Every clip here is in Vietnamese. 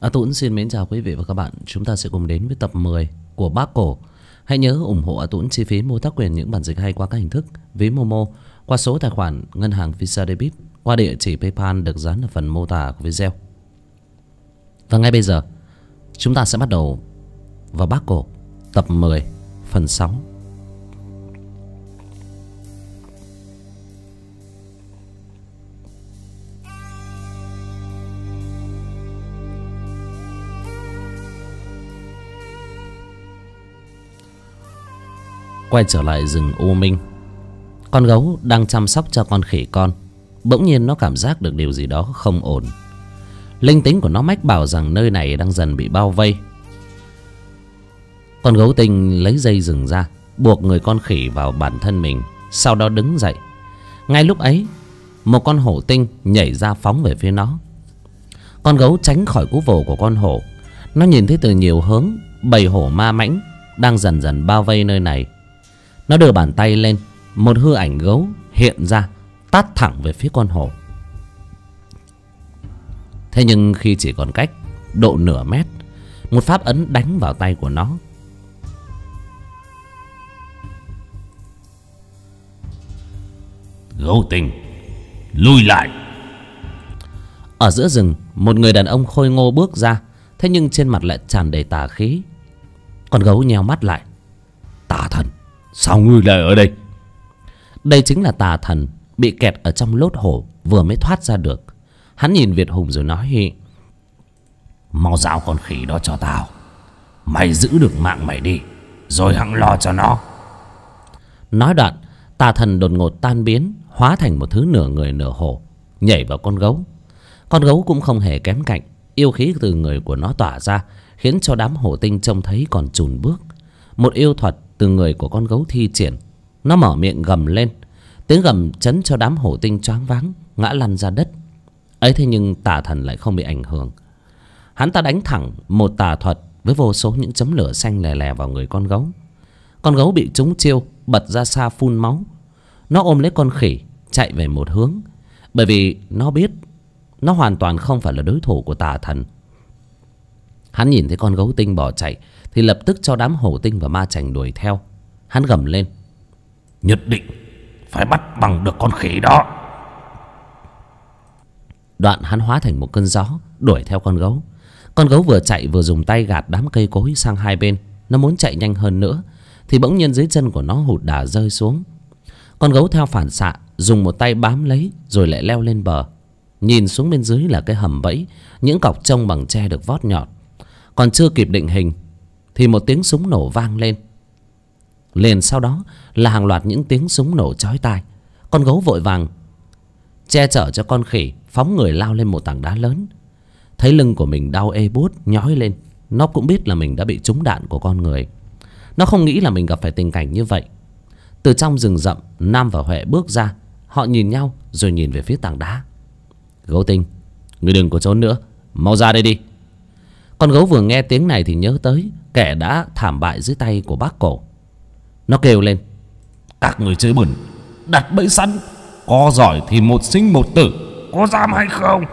Tuấn xin mến chào quý vị và các bạn. Chúng ta sẽ cùng đến với tập 10 của Bác Cổ. Hãy nhớ ủng hộ Tuấn chi phí mua tác quyền những bản dịch hay qua các hình thức ví Momo, qua số tài khoản ngân hàng Visa Debit, qua địa chỉ PayPal được dán ở phần mô tả của video. Và ngay bây giờ chúng ta sẽ bắt đầu vào Bác Cổ tập 10 phần 6. Quay trở lại rừng U Minh, con gấu đang chăm sóc cho con khỉ con. Bỗng nhiên nó cảm giác được điều gì đó không ổn. Linh tính của nó mách bảo rằng nơi này đang dần bị bao vây. Con gấu tinh lấy dây rừng ra, buộc người con khỉ vào bản thân mình, sau đó đứng dậy. Ngay lúc ấy, một con hổ tinh nhảy ra phóng về phía nó. Con gấu tránh khỏi cú vồ của con hổ. Nó nhìn thấy từ nhiều hướng bầy hổ ma mãnh đang dần dần bao vây nơi này. Nó đưa bàn tay lên, một hư ảnh gấu hiện ra, tát thẳng về phía con hổ. Thế nhưng khi chỉ còn cách độ nửa mét, một pháp ấn đánh vào tay của nó. Gấu tinh, lùi lại. Ở giữa rừng, một người đàn ông khôi ngô bước ra, thế nhưng trên mặt lại tràn đầy tà khí. Con gấu nheo mắt lại. Tà thần, sao ngươi lại ở đây? Đây chính là tà thần bị kẹt ở trong lốt hổ vừa mới thoát ra được. Hắn nhìn Việt Hùng rồi nói: mau giao con khỉ đó cho tao. Mày giữ được mạng mày đi, rồi hẵng lo cho nó. Nói đoạn, tà thần đột ngột tan biến, hóa thành một thứ nửa người nửa hổ, nhảy vào con gấu. Con gấu cũng không hề kém cạnh. Yêu khí từ người của nó tỏa ra, khiến cho đám hổ tinh trông thấy còn chùn bước. Một yêu thuật từ người của con gấu thi triển. Nó mở miệng gầm lên. Tiếng gầm chấn cho đám hổ tinh choáng váng, ngã lăn ra đất. Ấy thế nhưng tà thần lại không bị ảnh hưởng. Hắn ta đánh thẳng một tà thuật với vô số những chấm lửa xanh lè lè vào người con gấu. Con gấu bị trúng chiêu, bật ra xa phun máu. Nó ôm lấy con khỉ chạy về một hướng, bởi vì nó biết nó hoàn toàn không phải là đối thủ của tà thần. Hắn nhìn thấy con gấu tinh bỏ chạy thì lập tức cho đám hổ tinh và ma chành đuổi theo. Hắn gầm lên: nhất định phải bắt bằng được con khỉ đó. Đoạn hắn hóa thành một cơn gió đuổi theo con gấu. Con gấu vừa chạy vừa dùng tay gạt đám cây cối sang hai bên. Nó muốn chạy nhanh hơn nữa thì bỗng nhiên dưới chân của nó hụt đà rơi xuống. Con gấu theo phản xạ dùng một tay bám lấy, rồi lại leo lên bờ. Nhìn xuống bên dưới là cái hầm bẫy, những cọc trông bằng tre được vót nhọn. Còn chưa kịp định hình thì một tiếng súng nổ vang lên. Liền sau đó là hàng loạt những tiếng súng nổ chói tai. Con gấu vội vàng che chở cho con khỉ, phóng người lao lên một tảng đá lớn. Thấy lưng của mình đau ê buốt nhói lên, nó cũng biết là mình đã bị trúng đạn của con người. Nó không nghĩ là mình gặp phải tình cảnh như vậy. Từ trong rừng rậm, Nam và Huệ bước ra. Họ nhìn nhau rồi nhìn về phía tảng đá. Gấu tinh, ngươi đừng có trốn nữa, mau ra đây đi. Con gấu vừa nghe tiếng này thì nhớ tới kẻ đã thảm bại dưới tay của Bác Cổ. Nó kêu lên: các người chơi bẩn, đặt bẫy sẵn, có giỏi thì một sinh một tử, có dám hay không?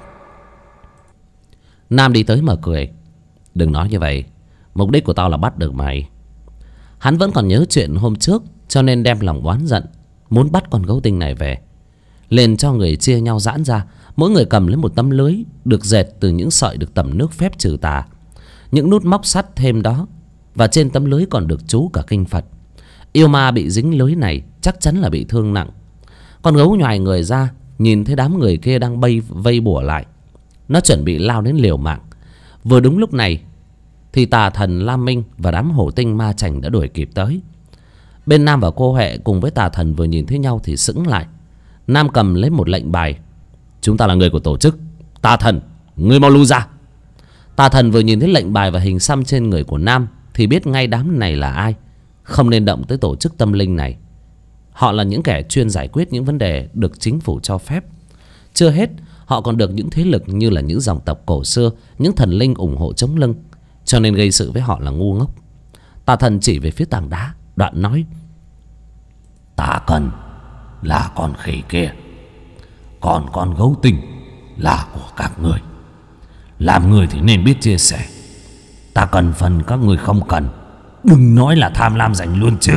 Nam đi tới mà cười: đừng nói như vậy, mục đích của tao là bắt được mày. Hắn vẫn còn nhớ chuyện hôm trước, cho nên đem lòng oán giận, muốn bắt con gấu tinh này về. Liền cho người chia nhau giãn ra, mỗi người cầm lấy một tấm lưới được dệt từ những sợi được tẩm nước phép trừ tà. Những nút móc sắt thêm đó, và trên tấm lưới còn được chú cả kinh Phật. Yêu ma bị dính lưới này chắc chắn là bị thương nặng. Con gấu nhoài người ra, nhìn thấy đám người kia đang vây bủa lại. Nó chuẩn bị lao đến liều mạng. Vừa đúng lúc này thì tà thần Lam Minh và đám hổ tinh ma chành đã đuổi kịp tới. Bên Nam và cô Huệ cùng với tà thần vừa nhìn thấy nhau thì sững lại. Nam cầm lấy một lệnh bài: chúng ta là người của tổ chức. Tà thần, ngươi mau lui ra. Tà thần vừa nhìn thấy lệnh bài và hình xăm trên người của Nam thì biết ngay đám này là ai. Không nên động tới tổ chức tâm linh này. Họ là những kẻ chuyên giải quyết những vấn đề được chính phủ cho phép. Chưa hết, họ còn được những thế lực như là những dòng tộc cổ xưa, những thần linh ủng hộ chống lưng, cho nên gây sự với họ là ngu ngốc. Tà thần chỉ về phía tảng đá, đoạn nói: ta cần là con khỉ kia, còn con gấu tinh là của các người. Làm người thì nên biết chia sẻ. Ta cần phần các người không cần. Đừng nói là tham lam giành luôn chứ.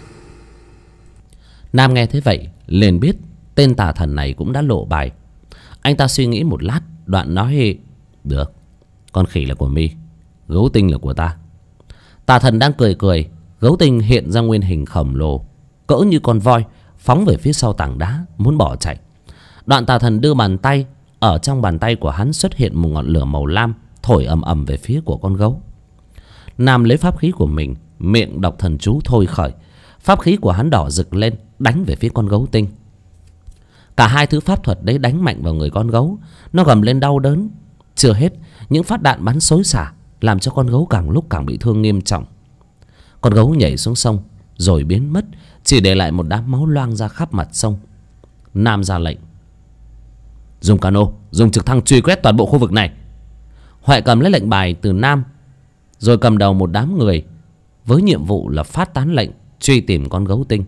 Nam nghe thế vậy liền biết tên tà thần này cũng đã lộ bài. Anh ta suy nghĩ một lát, đoạn nói: được, con khỉ là của mi, gấu tinh là của ta. Tà thần đang cười cười, gấu tinh hiện ra nguyên hình khổng lồ cỡ như con voi, phóng về phía sau tảng đá muốn bỏ chạy. Đoạn tà thần đưa bàn tay, ở trong bàn tay của hắn xuất hiện một ngọn lửa màu lam, thổi ầm ầm về phía của con gấu. Nam lấy pháp khí của mình, miệng đọc thần chú thôi khởi. Pháp khí của hắn đỏ rực lên, đánh về phía con gấu tinh. Cả hai thứ pháp thuật đấy đánh mạnh vào người con gấu. Nó gầm lên đau đớn. Chưa hết, những phát đạn bắn xối xả, làm cho con gấu càng lúc càng bị thương nghiêm trọng. Con gấu nhảy xuống sông rồi biến mất, chỉ để lại một đám máu loang ra khắp mặt sông. Nam ra lệnh: dùng cano, dùng trực thăng truy quét toàn bộ khu vực này. Huệ cầm lấy lệnh bài từ Nam, rồi cầm đầu một đám người với nhiệm vụ là phát tán lệnh truy tìm con gấu tinh.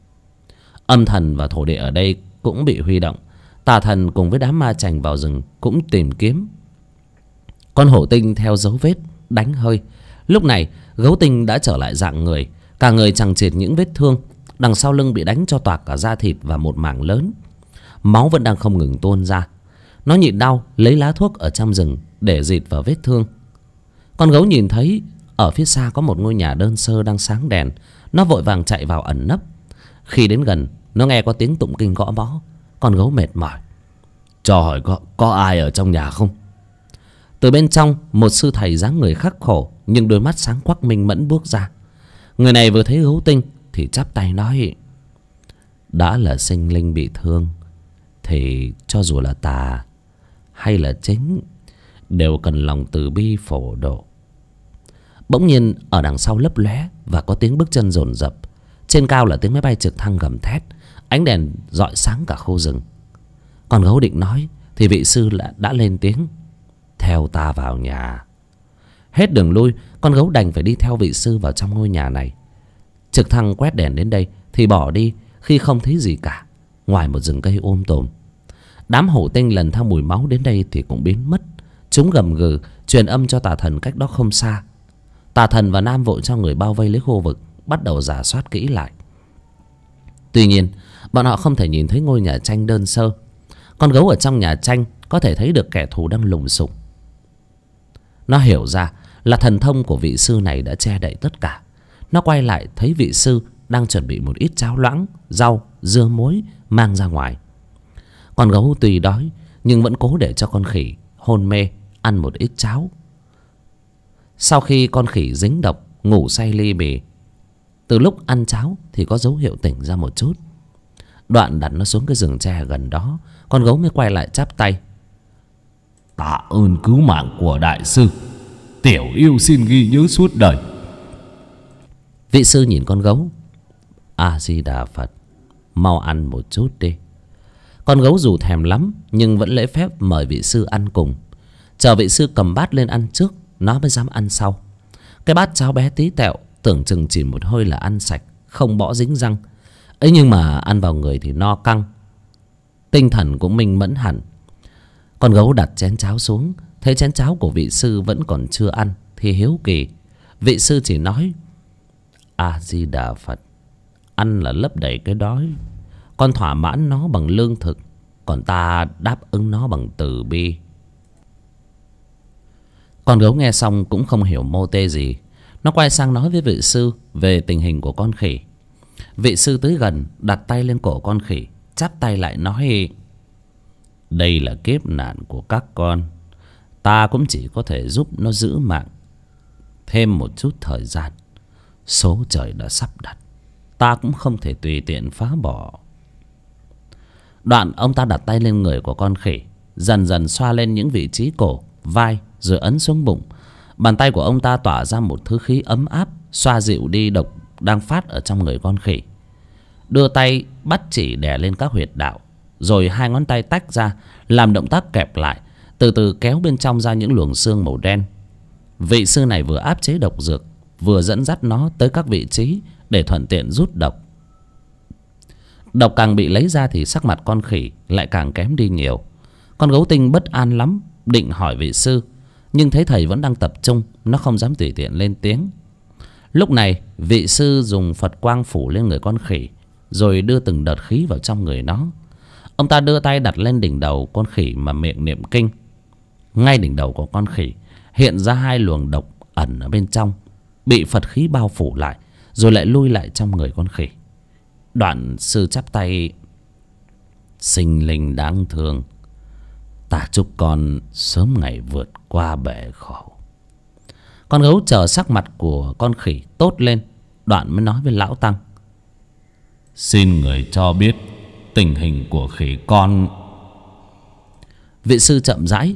Âm thần và thổ địa ở đây cũng bị huy động. Tà thần cùng với đám ma chành vào rừng cũng tìm kiếm. Con hổ tinh theo dấu vết đánh hơi. Lúc này gấu tinh đã trở lại dạng người, cả người chằng chịt những vết thương, đằng sau lưng bị đánh cho toạc cả da thịt và một mảng lớn. Máu vẫn đang không ngừng tuôn ra. Nó nhịn đau lấy lá thuốc ở trong rừng để dịt vào vết thương. Con gấu nhìn thấy ở phía xa có một ngôi nhà đơn sơ đang sáng đèn. Nó vội vàng chạy vào ẩn nấp. Khi đến gần, nó nghe có tiếng tụng kinh gõ mõ. Con gấu mệt mỏi: cho hỏi có ai ở trong nhà không? Từ bên trong, một sư thầy dáng người khắc khổ nhưng đôi mắt sáng quắc minh mẫn bước ra. Người này vừa thấy gấu tinh thì chắp tay nói: đã là sinh linh bị thương thì cho dù là tà hay là chính đều cần lòng từ bi phổ độ. Bỗng nhiên ở đằng sau lấp lóe và có tiếng bước chân dồn dập. Trên cao là tiếng máy bay trực thăng gầm thét, ánh đèn rọi sáng cả khu rừng. Con gấu định nói thì vị sư đã lên tiếng: theo ta vào nhà. Hết đường lui, con gấu đành phải đi theo vị sư vào trong ngôi nhà này. Trực thăng quét đèn đến đây thì bỏ đi khi không thấy gì cả ngoài một rừng cây tùm. Đám hổ tinh lần theo mùi máu đến đây thì cũng biến mất. Chúng gầm gừ truyền âm cho tà thần cách đó không xa. Tà thần và Nam vội cho người bao vây lấy khu vực, bắt đầu rà soát kỹ lại. Tuy nhiên bọn họ không thể nhìn thấy ngôi nhà tranh đơn sơ. Con gấu ở trong nhà tranh có thể thấy được kẻ thù đang lùng sục. Nó hiểu ra là thần thông của vị sư này đã che đậy tất cả. Nó quay lại thấy vị sư đang chuẩn bị một ít cháo loãng, rau, dưa muối mang ra ngoài. Con gấu tuy đói nhưng vẫn cố để cho con khỉ hôn mê ăn một ít cháo. Sau khi con khỉ dính độc ngủ say li bì, từ lúc ăn cháo thì có dấu hiệu tỉnh ra một chút. Đoạn đặt nó xuống cái rừng tre gần đó, con gấu mới quay lại chắp tay: tạ ơn cứu mạng của đại sư, tiểu yêu xin ghi nhớ suốt đời. Vị sư nhìn con gấu: A Di Đà Phật, mau ăn một chút đi. Con gấu dù thèm lắm nhưng vẫn lễ phép mời vị sư ăn cùng. Chờ vị sư cầm bát lên ăn trước, nó mới dám ăn sau. Cái bát cháo bé tí tẹo, tưởng chừng chỉ một hơi là ăn sạch, không bỏ dính răng. Ấy nhưng mà ăn vào người thì no căng, tinh thần cũng minh mẫn hẳn. Con gấu đặt chén cháo xuống, thấy chén cháo của vị sư vẫn còn chưa ăn thì hiếu kỳ. Vị sư chỉ nói: A Di Đà Phật, ăn là lấp đầy cái đói. Con thỏa mãn nó bằng lương thực, còn ta đáp ứng nó bằng từ bi. Con gấu nghe xong cũng không hiểu mô tê gì. Nó quay sang nói với vị sư về tình hình của con khỉ. Vị sư tới gần, đặt tay lên cổ con khỉ, chắp tay lại nói: đây là kiếp nạn của các con, ta cũng chỉ có thể giúp nó giữ mạng thêm một chút thời gian. Số trời đã sắp đặt, ta cũng không thể tùy tiện phá bỏ. Đoạn ông ta đặt tay lên người của con khỉ, dần dần xoa lên những vị trí cổ, vai, rồi ấn xuống bụng. Bàn tay của ông ta tỏa ra một thứ khí ấm áp, xoa dịu đi độc đang phát ở trong người con khỉ. Đưa tay bắt chỉ đè lên các huyệt đạo, rồi hai ngón tay tách ra làm động tác kẹp lại, từ từ kéo bên trong ra những luồng xương màu đen. Vị sư này vừa áp chế độc dược, vừa dẫn dắt nó tới các vị trí để thuận tiện rút độc. Độc càng bị lấy ra thì sắc mặt con khỉ lại càng kém đi nhiều. Con gấu tinh bất an lắm, định hỏi vị sư, nhưng thấy thầy vẫn đang tập trung, nó không dám tùy tiện lên tiếng. Lúc này vị sư dùng Phật quang phủ lên người con khỉ, rồi đưa từng đợt khí vào trong người nó. Ông ta đưa tay đặt lên đỉnh đầu con khỉ mà miệng niệm kinh. Ngay đỉnh đầu của con khỉ hiện ra 2 luồng độc ẩn ở bên trong, bị Phật khí bao phủ lại, rồi lại lui lại trong người con khỉ. Đoạn sư chắp tay: sinh linh đáng thương, ta chúc con sớm ngày vượt qua bể khổ. Con gấu chờ sắc mặt của con khỉ tốt lên, đoạn mới nói với lão tăng: xin người cho biết tình hình của khỉ con. Vị sư chậm rãi: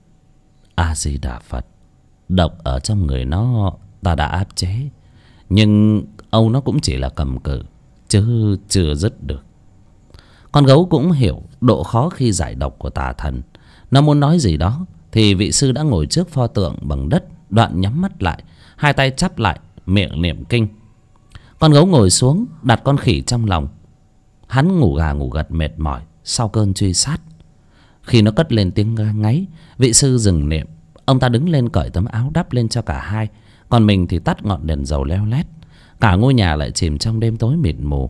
A Di Đà Phật, độc ở trong người nó ta đã áp chế, nhưng âu nó cũng chỉ là cầm cự, chứ chưa dứt được. Con gấu cũng hiểu độ khó khi giải độc của tà thần. Nó muốn nói gì đó thì vị sư đã ngồi trước pho tượng bằng đất, đoạn nhắm mắt lại, 2 tay chắp lại, miệng niệm kinh. Con gấu ngồi xuống, đặt con khỉ trong lòng. Hắn ngủ gà ngủ gật mệt mỏi sau cơn truy sát. Khi nó cất lên tiếng ngáy, vị sư dừng niệm. Ông ta đứng lên cởi tấm áo đắp lên cho cả hai, còn mình thì tắt ngọn đèn dầu leo lét. Cả ngôi nhà lại chìm trong đêm tối mịt mù.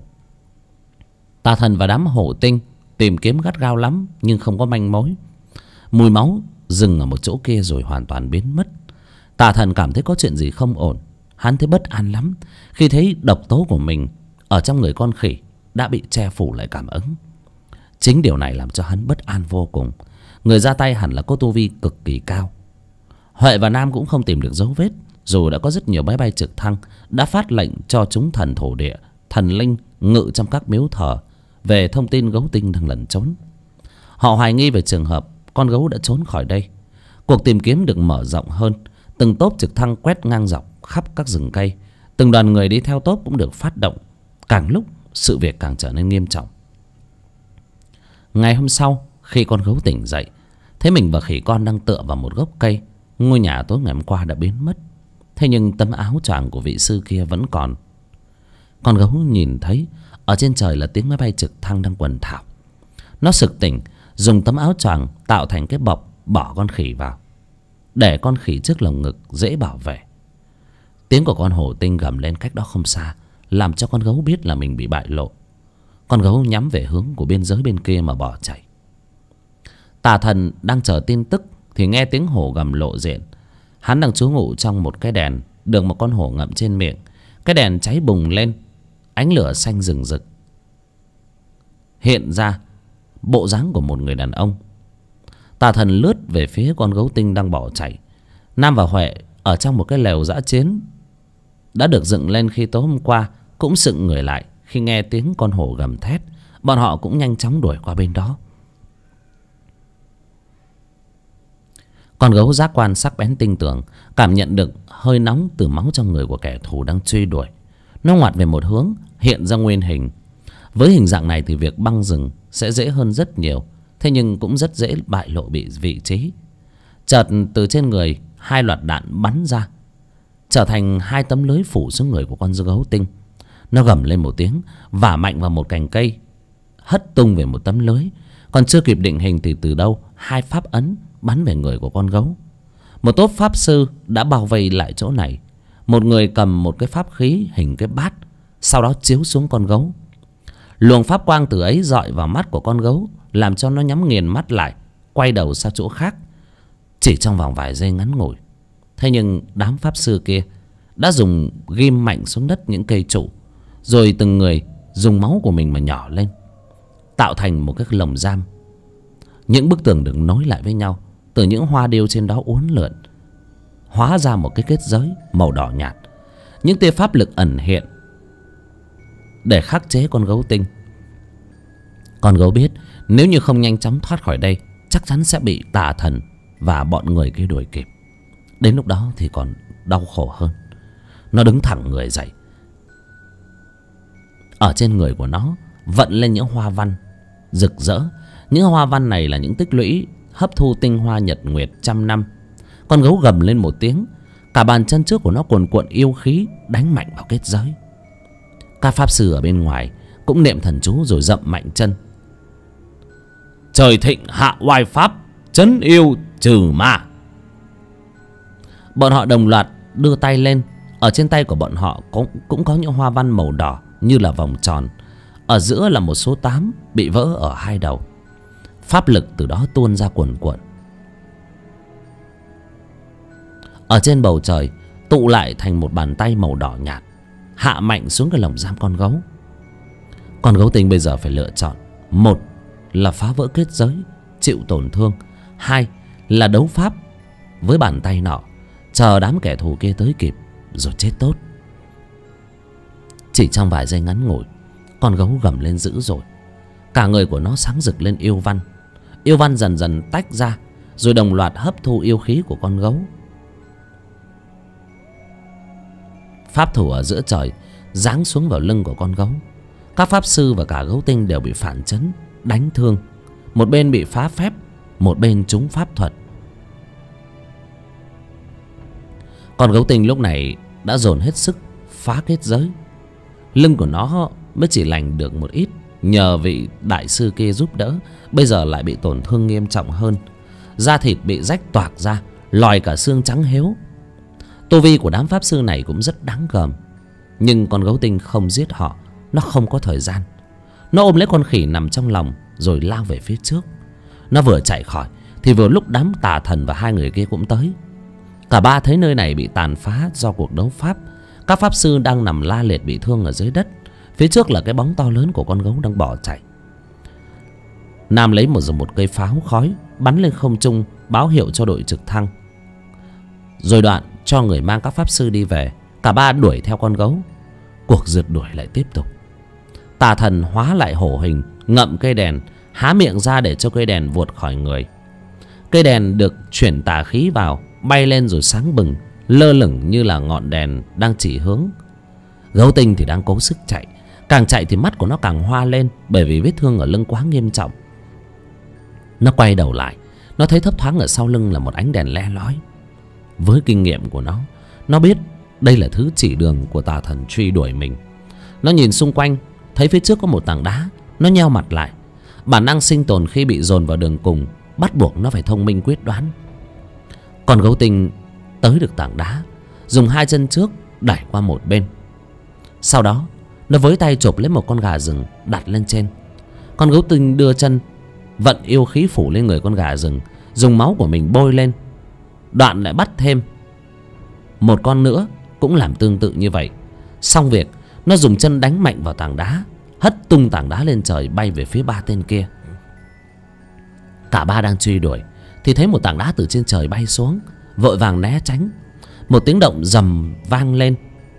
Tà thần và đám hổ tinh tìm kiếm gắt gao lắm, nhưng không có manh mối. Mùi máu dừng ở một chỗ kia rồi hoàn toàn biến mất. Tà thần cảm thấy có chuyện gì không ổn. Hắn thấy bất an lắm khi thấy độc tố của mình ở trong người con khỉ đã bị che phủ lại cảm ứng. Chính điều này làm cho hắn bất an vô cùng. Người ra tay hẳn là có tu vi cực kỳ cao. Huệ và Nam cũng không tìm được dấu vết, dù đã có rất nhiều máy bay trực thăng đã phát lệnh cho chúng thần thổ địa, thần linh ngự trong các miếu thờ về thông tin gấu tinh đang lẩn trốn. Họ hoài nghi về trường hợp con gấu đã trốn khỏi đây. Cuộc tìm kiếm được mở rộng hơn. Từng tốp trực thăng quét ngang dọc khắp các rừng cây. Từng đoàn người đi theo tốp cũng được phát động. Càng lúc sự việc càng trở nên nghiêm trọng. Ngày hôm sau, khi con gấu tỉnh dậy, thấy mình và khỉ con đang tựa vào một gốc cây. Ngôi nhà tối ngày hôm qua đã biến mất, thế nhưng tấm áo choàng của vị sư kia vẫn còn. Con gấu nhìn thấy ở trên trời là tiếng máy bay trực thăng đang quần thảo. Nó sực tỉnh, dùng tấm áo choàng tạo thành cái bọc bỏ con khỉ vào, để con khỉ trước lồng ngực dễ bảo vệ. Tiếng của con hổ tinh gầm lên cách đó không xa, làm cho con gấu biết là mình bị bại lộ. Con gấu nhắm về hướng của biên giới bên kia mà bỏ chạy. Tà thần đang chờ tin tức thì nghe tiếng hổ gầm lộ diện. Hắn đang trú ngụ trong một cái đèn được một con hổ ngậm trên miệng. Cái đèn cháy bùng lên, ánh lửa xanh rừng rực hiện ra bộ dáng của một người đàn ông. Tà thần lướt về phía con gấu tinh đang bỏ chạy. Nam và Huệ ở trong một cái lều dã chiến đã được dựng lên khi tối hôm qua cũng sững người lại khi nghe tiếng con hổ gầm thét. Bọn họ cũng nhanh chóng đuổi qua bên đó. Con gấu giác quan sắc bén tinh tường, cảm nhận được hơi nóng từ máu trong người của kẻ thù đang truy đuổi. Nó ngoặt về một hướng, hiện ra nguyên hình. Với hình dạng này thì việc băng rừng sẽ dễ hơn rất nhiều, thế nhưng cũng rất dễ bại lộ bị vị trí. Chợt từ trên người 2 loạt đạn bắn ra, trở thành 2 tấm lưới phủ xuống người của con gấu tinh. Nó gầm lên một tiếng, vả mạnh vào một cành cây, hất tung về một tấm lưới. Còn chưa kịp định hình thì từ đâu 2 pháp ấn bắn về người của con gấu. Một tốp pháp sư đã bao vây lại chỗ này. Một người cầm một cái pháp khí hình cái bát, sau đó chiếu xuống con gấu. Luồng pháp quang từ ấy dọi vào mắt của con gấu, làm cho nó nhắm nghiền mắt lại, quay đầu sang chỗ khác. Chỉ trong vòng vài giây ngắn ngủi, thế nhưng đám pháp sư kia đã dùng ghim mạnh xuống đất những cây trụ, rồi từng người dùng máu của mình mà nhỏ lên, tạo thành một cái lồng giam. Những bức tường được nối lại với nhau, từ những hoa điêu trên đó uốn lượn, hóa ra một cái kết giới màu đỏ nhạt. Những tia pháp lực ẩn hiện để khắc chế con gấu tinh. Con gấu biết nếu như không nhanh chóng thoát khỏi đây, chắc chắn sẽ bị tà thần và bọn người kia đuổi kịp. Đến lúc đó thì còn đau khổ hơn. Nó đứng thẳng người dậy. Ở trên người của nó vận lên những hoa văn rực rỡ. Những hoa văn này là những tích lũy hấp thu tinh hoa nhật nguyệt trăm năm. Con gấu gầm lên một tiếng, cả bàn chân trước của nó cuồn cuộn yêu khí đánh mạnh vào kết giới. Các pháp sư ở bên ngoài cũng niệm thần chú rồi dậm mạnh chân. Trời thịnh hạ oai pháp, trấn yêu trừ ma. Bọn họ đồng loạt đưa tay lên. Ở trên tay của bọn họ cũng có những hoa văn màu đỏ như là vòng tròn. Ở giữa là một số 8 bị vỡ ở hai đầu. Pháp lực từ đó tuôn ra cuồn cuộn. Ở trên bầu trời tụ lại thành một bàn tay màu đỏ nhạt, hạ mạnh xuống cái lồng giam con gấu. Con gấu tinh bây giờ phải lựa chọn: một là phá vỡ kết giới, chịu tổn thương; hai là đấu pháp với bàn tay nọ, chờ đám kẻ thù kia tới kịp rồi chết tốt. Chỉ trong vài giây ngắn ngủi, con gấu gầm lên dữ dội. Cả người của nó sáng rực lên yêu văn. Yêu văn dần dần tách ra, rồi đồng loạt hấp thu yêu khí của con gấu. Pháp thủ ở giữa trời giáng xuống vào lưng của con gấu. Các pháp sư và cả gấu tinh đều bị phản chấn, đánh thương. Một bên bị phá phép, một bên trúng pháp thuật. Con gấu tinh lúc này đã dồn hết sức phá kết giới. Lưng của nó mới chỉ lành được một ít, nhờ vị đại sư kia giúp đỡ. Bây giờ lại bị tổn thương nghiêm trọng hơn. Da thịt bị rách toạc ra, lòi cả xương trắng héo. Tu vi của đám pháp sư này cũng rất đáng gờm. Nhưng con gấu tinh không giết họ. Nó không có thời gian. Nó ôm lấy con khỉ nằm trong lòng, rồi lao về phía trước. Nó vừa chạy khỏi thì vừa lúc đám tà thần và hai người kia cũng tới. Cả ba thấy nơi này bị tàn phá do cuộc đấu pháp. Các pháp sư đang nằm la liệt bị thương ở dưới đất. Phía trước là cái bóng to lớn của con gấu đang bỏ chạy. Nam lấy một cây pháo khói bắn lên không trung, báo hiệu cho đội trực thăng. Rồi đoạn cho người mang các pháp sư đi về. Cả ba đuổi theo con gấu. Cuộc rượt đuổi lại tiếp tục. Tà thần hóa lại hổ hình, ngậm cây đèn, há miệng ra để cho cây đèn vụt khỏi người. Cây đèn được chuyển tà khí vào, bay lên rồi sáng bừng, lơ lửng như là ngọn đèn đang chỉ hướng. Gấu tinh thì đang cố sức chạy. Càng chạy thì mắt của nó càng hoa lên, bởi vì vết thương ở lưng quá nghiêm trọng. Nó quay đầu lại, nó thấy thấp thoáng ở sau lưng là một ánh đèn le lói. Với kinh nghiệm của nó biết đây là thứ chỉ đường của tà thần truy đuổi mình. Nó nhìn xung quanh, thấy phía trước có một tảng đá. Nó nheo mặt lại. Bản năng sinh tồn khi bị dồn vào đường cùng bắt buộc nó phải thông minh quyết đoán. Con gấu tinh tới được tảng đá, dùng hai chân trước đẩy qua một bên. Sau đó nó với tay chộp lấy một con gà rừng đặt lên trên. Con gấu tinh đưa chân vận yêu khí phủ lên người con gà rừng, dùng máu của mình bôi lên. Đoạn lại bắt thêm một con nữa, cũng làm tương tự như vậy. Xong việc, nó dùng chân đánh mạnh vào tảng đá, hất tung tảng đá lên trời, bay về phía ba tên kia. Cả ba đang truy đuổi thì thấy một tảng đá từ trên trời bay xuống, vội vàng né tránh. Một tiếng động rầm vang lên.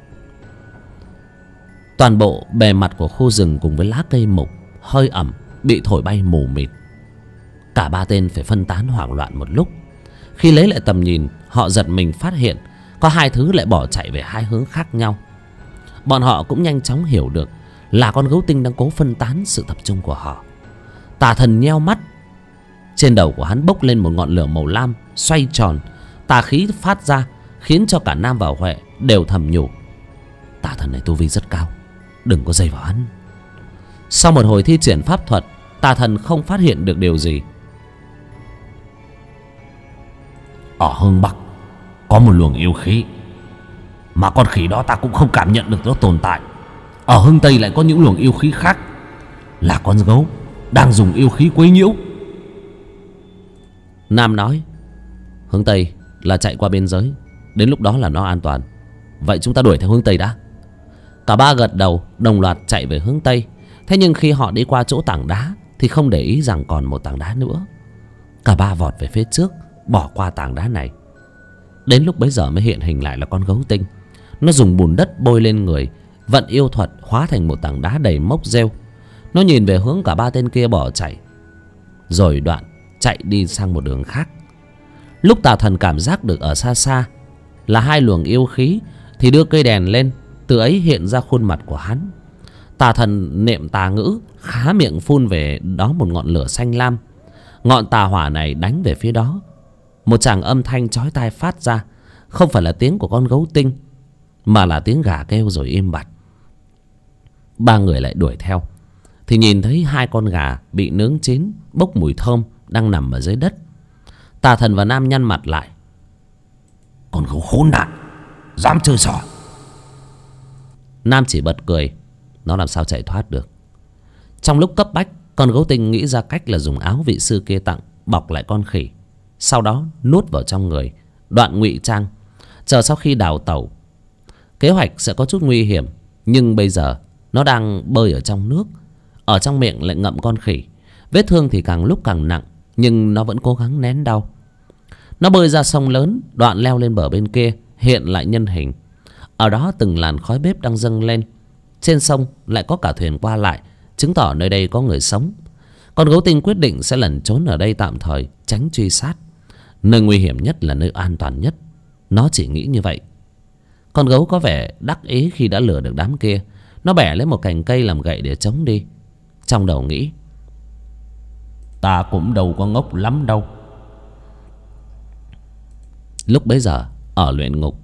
Toàn bộ bề mặt của khu rừng cùng với lá cây mục hơi ẩm bị thổi bay mù mịt. Cả ba tên phải phân tán hoảng loạn một lúc. Khi lấy lại tầm nhìn, họ giật mình phát hiện có hai thứ lại bỏ chạy về hai hướng khác nhau. Bọn họ cũng nhanh chóng hiểu được là con gấu tinh đang cố phân tán sự tập trung của họ. Tà thần nheo mắt. Trên đầu của hắn bốc lên một ngọn lửa màu lam xoay tròn. Tà khí phát ra khiến cho cả Nam và Huệ đều thầm nhủ: tà thần này tu vi rất cao, đừng có dây vào hắn. Sau một hồi thi triển pháp thuật, tà thần không phát hiện được điều gì. Ở hướng Bắc có một luồng yêu khí mà con khỉ đó ta cũng không cảm nhận được nó tồn tại. Ở hướng Tây lại có những luồng yêu khí khác, là con gấu đang dùng yêu khí quấy nhiễu. Nam nói: hướng Tây là chạy qua biên giới, đến lúc đó là nó an toàn. Vậy chúng ta đuổi theo hướng Tây đã. Cả ba gật đầu, đồng loạt chạy về hướng Tây. Thế nhưng khi họ đi qua chỗ tảng đá thì không để ý rằng còn một tảng đá nữa. Cả ba vọt về phía trước, bỏ qua tảng đá này. Đến lúc bấy giờ mới hiện hình lại là con gấu tinh. Nó dùng bùn đất bôi lên người, vận yêu thuật hóa thành một tảng đá đầy mốc rêu. Nó nhìn về hướng cả ba tên kia bỏ chạy, rồi đoạn chạy đi sang một đường khác. Lúc tà thần cảm giác được ở xa xa là hai luồng yêu khí thì đưa cây đèn lên. Từ ấy hiện ra khuôn mặt của hắn. Tà thần niệm tà ngữ, há miệng phun về đó một ngọn lửa xanh lam. Ngọn tà hỏa này đánh về phía đó. Một tràng âm thanh chói tai phát ra. Không phải là tiếng của con gấu tinh, mà là tiếng gà kêu rồi im bặt. Ba người lại đuổi theo thì nhìn thấy hai con gà bị nướng chín, bốc mùi thơm, đang nằm ở dưới đất. Tà thần và Nam nhăn mặt lại. Con Con gấu khốn nạn, dám chơi xỏ. Nam chỉ bật cười. Nó làm sao chạy thoát được. Trong lúc cấp bách, con gấu tinh nghĩ ra cách là dùng áo vị sư kia tặng bọc lại con khỉ, sau đó nuốt vào trong người, đoạn ngụy trang, chờ sau khi đào tẩu. Kế hoạch sẽ có chút nguy hiểm, nhưng bây giờ nó đang bơi ở trong nước, ở trong miệng lại ngậm con khỉ. Vết thương thì càng lúc càng nặng, nhưng nó vẫn cố gắng nén đau. Nó bơi ra sông lớn, đoạn leo lên bờ bên kia, hiện lại nhân hình. Ở đó từng làn khói bếp đang dâng lên. Trên sông lại có cả thuyền qua lại, chứng tỏ nơi đây có người sống. Con gấu tinh quyết định sẽ lẩn trốn ở đây tạm thời, tránh truy sát. Nơi nguy hiểm nhất là nơi an toàn nhất. Nó chỉ nghĩ như vậy. Con gấu có vẻ đắc ý khi đã lừa được đám kia. Nó bẻ lấy một cành cây làm gậy để chống đi. Trong đầu nghĩ, ta cũng đâu có ngốc lắm đâu. Lúc bấy giờ ở luyện ngục,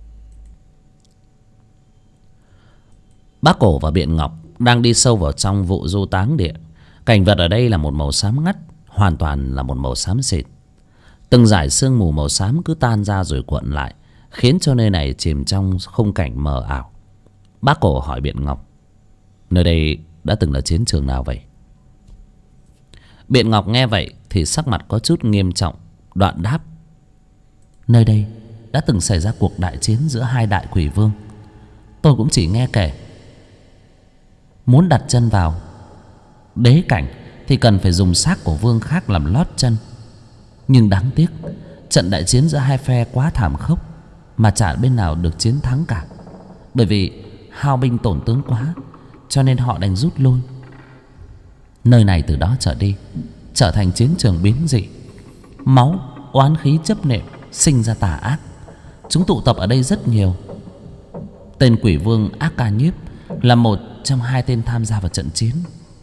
Bác Cổ và Biện Ngọc đang đi sâu vào trong vụ du táng địa. Cảnh vật ở đây là một màu xám ngắt, hoàn toàn là một màu xám xịt. Từng dải sương mù màu xám cứ tan ra rồi cuộn lại, khiến cho nơi này chìm trong khung cảnh mờ ảo. Bác Cổ hỏi Biện Ngọc, nơi đây đã từng là chiến trường nào vậy? Biện Ngọc nghe vậy thì sắc mặt có chút nghiêm trọng, đoạn đáp, nơi đây đã từng xảy ra cuộc đại chiến giữa hai đại quỷ vương. Tôi cũng chỉ nghe kể. Muốn đặt chân vào đế cảnh thì cần phải dùng xác của vương khác làm lót chân. Nhưng đáng tiếc, trận đại chiến giữa hai phe quá thảm khốc, mà chả bên nào được chiến thắng cả. Bởi vì hao binh tổn tướng quá, cho nên họ đành rút lui. Nơi này từ đó trở đi trở thành chiến trường biến dị. Máu, oán khí chấp niệm sinh ra tà ác. Chúng tụ tập ở đây rất nhiều. Tên quỷ vương Ác Ca Nhiếp là một trong hai tên tham gia vào trận chiến.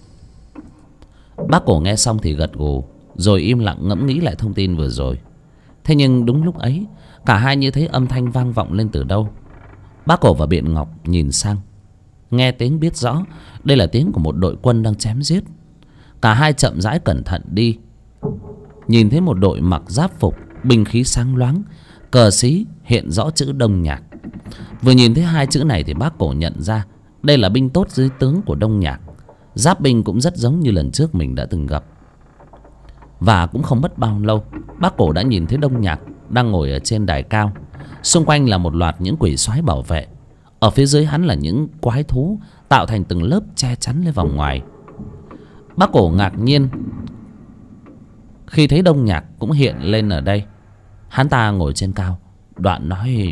Bác Cổ nghe xong thì gật gù, rồi im lặng ngẫm nghĩ lại thông tin vừa rồi. Thế nhưng đúng lúc ấy, cả hai như thấy âm thanh vang vọng lên từ đâu. Bác Cổ và Biện Ngọc nhìn sang, nghe tiếng biết rõ đây là tiếng của một đội quân đang chém giết. Cả hai chậm rãi cẩn thận đi, nhìn thấy một đội mặc giáp phục, binh khí sáng loáng, cờ xí hiện rõ chữ Đông Nhạc. Vừa nhìn thấy hai chữ này thì Bác Cổ nhận ra đây là binh tốt dưới tướng của Đông Nhạc. Giáp binh cũng rất giống như lần trước mình đã từng gặp. Và cũng không mất bao lâu, Bác Cổ đã nhìn thấy Đông Nhạc đang ngồi ở trên đài cao. Xung quanh là một loạt những quỷ soái bảo vệ. Ở phía dưới hắn là những quái thú tạo thành từng lớp che chắn lên vòng ngoài. Bác Cổ ngạc nhiên khi thấy Đông Nhạc cũng hiện lên ở đây. Hắn ta ngồi trên cao, đoạn nói,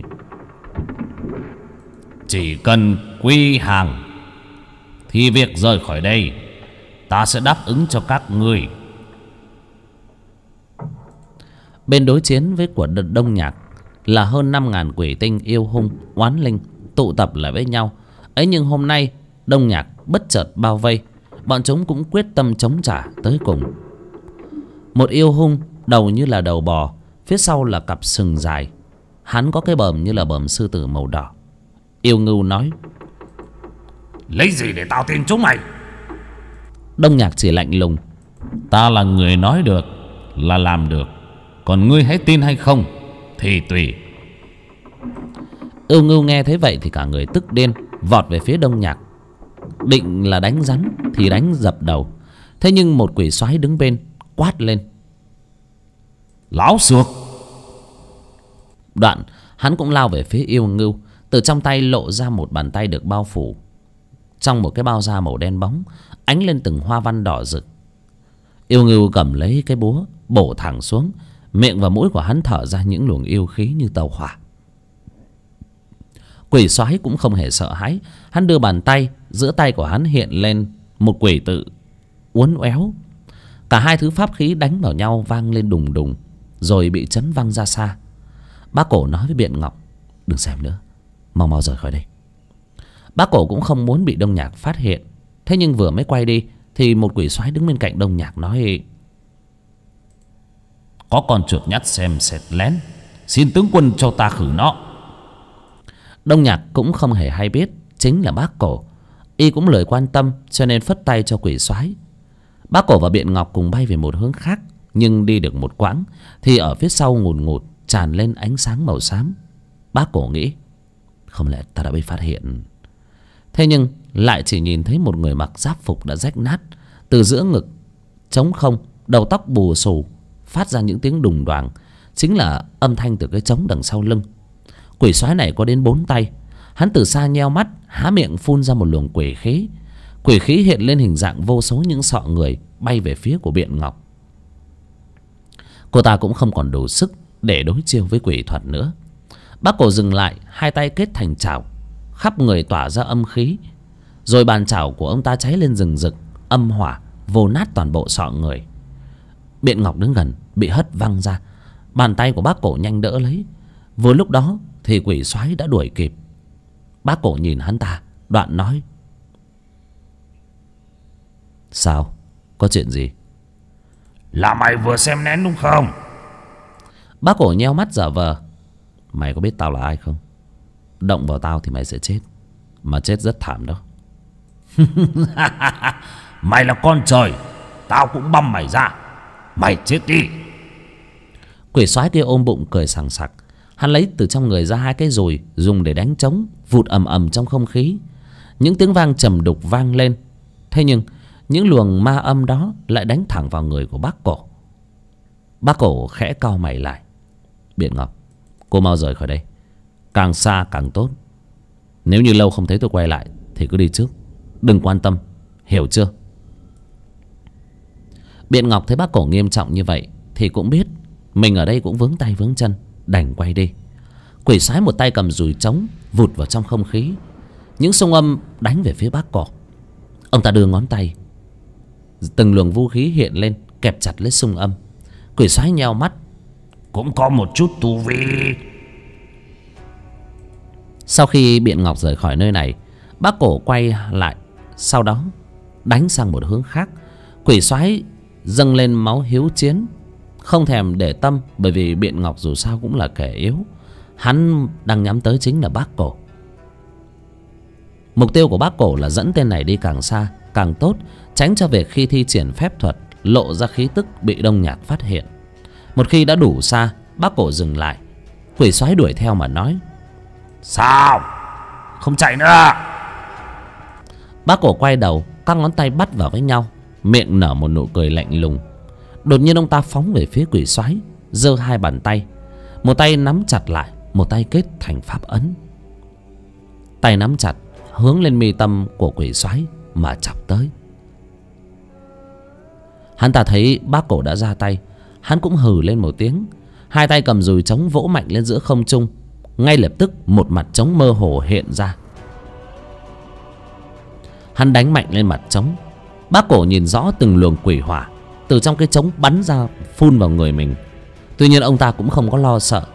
chỉ cần quy hàng thì việc rời khỏi đây ta sẽ đáp ứng cho các ngươi. bên đối chiến với của Đông Nhạc là hơn 5.000 quỷ tinh yêu hung oán linh tụ tập lại với nhau ấy. Nhưng hôm nay Đông Nhạc bất chợt bao vây, bọn chúng cũng quyết tâm chống trả tới cùng. Một yêu hung đầu như là đầu bò, phía sau là cặp sừng dài. Hắn có cái bờm như là bờm sư tử màu đỏ. Yêu Ngưu nói, lấy gì để tao tin chúng mày? Đông Nhạc chỉ lạnh lùng, ta là người nói được là làm được, còn ngươi hãy tin hay không thì tùy. Yêu Ngưu nghe thấy vậy thì cả người tức điên, vọt về phía Đông Nhạc, định là đánh rắn thì đánh dập đầu. Thế nhưng một quỷ soái đứng bên quát lên, láo xược. Đoạn hắn cũng lao về phía Yêu Ngưu. Từ trong tay lộ ra một bàn tay được bao phủ trong một cái bao da màu đen bóng, ánh lên từng hoa văn đỏ rực. Yêu Ngưu cầm lấy cái búa bổ thẳng xuống. Miệng và mũi của hắn thở ra những luồng yêu khí như tàu hỏa. Quỷ soái cũng không hề sợ hãi. Hắn đưa bàn tay, giữa tay của hắn hiện lên một quỷ tự uốn éo. Cả hai thứ pháp khí đánh vào nhau vang lên đùng đùng, rồi bị chấn văng ra xa. Bác Cổ nói với Biện Ngọc, đừng xem nữa, mau mau rời khỏi đây. Bác Cổ cũng không muốn bị Đông Nhạc phát hiện. Thế nhưng vừa mới quay đi thì một quỷ soái đứng bên cạnh Đông Nhạc nói, có con chuột nhắt xem sệt lén, xin tướng quân cho ta khử nó. Đông Nhạc cũng không hề hay biết chính là Bác Cổ. Y cũng lười quan tâm, cho nên phất tay cho quỷ soái. Bác Cổ và Biện Ngọc cùng bay về một hướng khác. Nhưng đi được một quãng thì ở phía sau ngùn ngụt tràn lên ánh sáng màu xám. Bác cổ nghĩ không lẽ ta đã bị phát hiện. Thế nhưng lại chỉ nhìn thấy một người mặc giáp phục đã rách nát, từ giữa ngực trống không, đầu tóc bù xù, phát ra những tiếng đùng đoàng, chính là âm thanh từ cái trống đằng sau lưng. Quỷ soái này có đến 4 tay. Hắn từ xa nheo mắt, há miệng phun ra một luồng quỷ khí. Quỷ khí hiện lên hình dạng vô số những sọ người bay về phía của Biện Ngọc. Cô ta cũng không còn đủ sức để đối chiêu với quỷ thuật nữa. Bác cổ dừng lại, hai tay kết thành chảo, khắp người tỏa ra âm khí. Rồi bàn chảo của ông ta cháy lên rừng rực, âm hỏa vồ nát toàn bộ sọ người. Biện Ngọc đứng gần bị hất văng ra. Bàn tay của bác cổ nhanh đỡ lấy. Vừa lúc đó thì quỷ soái đã đuổi kịp. Bác cổ nhìn hắn ta, đoạn nói: sao? Có chuyện gì? Là mày vừa xem nén đúng không? Bác cổ nheo mắt giả vờ: mày có biết tao là ai không? Động vào tao thì mày sẽ chết, mà chết rất thảm đó. Mày là con trời, tao cũng băm mày ra. Mày chết đi. Quỷ soái kia ôm bụng cười sằng sặc. Hắn lấy từ trong người ra hai cái dùi dùng để đánh trống, vụt ầm ầm trong không khí. Những tiếng vang trầm đục vang lên. Thế nhưng những luồng ma âm đó lại đánh thẳng vào người của bác cổ. Bác cổ khẽ cau mày lại: Biện Ngọc, cô mau rời khỏi đây, càng xa càng tốt. Nếu như lâu không thấy tôi quay lại thì cứ đi trước, đừng quan tâm, hiểu chưa? Biện Ngọc thấy bác cổ nghiêm trọng như vậy thì cũng biết mình ở đây cũng vướng tay vướng chân, đành quay đi. Quỷ soái một tay cầm dùi trống vụt vào trong không khí. Những xung âm đánh về phía bác cổ. Ông ta đưa ngón tay, từng luồng vũ khí hiện lên kẹp chặt lấy xung âm. Quỷ soái nheo mắt: cũng có một chút tu vi. Sau khi Biện Ngọc rời khỏi nơi này, bác cổ quay lại, sau đó đánh sang một hướng khác. Quỷ soái dâng lên máu hiếu chiến, không thèm để tâm, bởi vì Biện Ngọc dù sao cũng là kẻ yếu. Hắn đang nhắm tới chính là bác cổ. Mục tiêu của bác cổ là dẫn tên này đi càng xa càng tốt, tránh cho việc khi thi triển phép thuật lộ ra khí tức bị Đông Nhạc phát hiện. Một khi đã đủ xa, bác cổ dừng lại. Quỷ soái đuổi theo mà nói: sao? Không chạy nữa? Bác cổ quay đầu, các ngón tay bắt vào với nhau, miệng nở một nụ cười lạnh lùng. Đột nhiên ông ta phóng về phía quỷ soái, giơ hai bàn tay, một tay nắm chặt lại, một tay kết thành pháp ấn. Tay nắm chặt hướng lên mi tâm của quỷ soái mà chọc tới. Hắn ta thấy bác cổ đã ra tay, hắn cũng hừ lên một tiếng, hai tay cầm dùi trống vỗ mạnh lên giữa không trung. Ngay lập tức một mặt trống mơ hồ hiện ra. Hắn đánh mạnh lên mặt trống. Bác cổ nhìn rõ từng luồng quỷ hỏa từ trong cái trống bắn ra phun vào người mình. Tuy nhiên ông ta cũng không có lo sợ.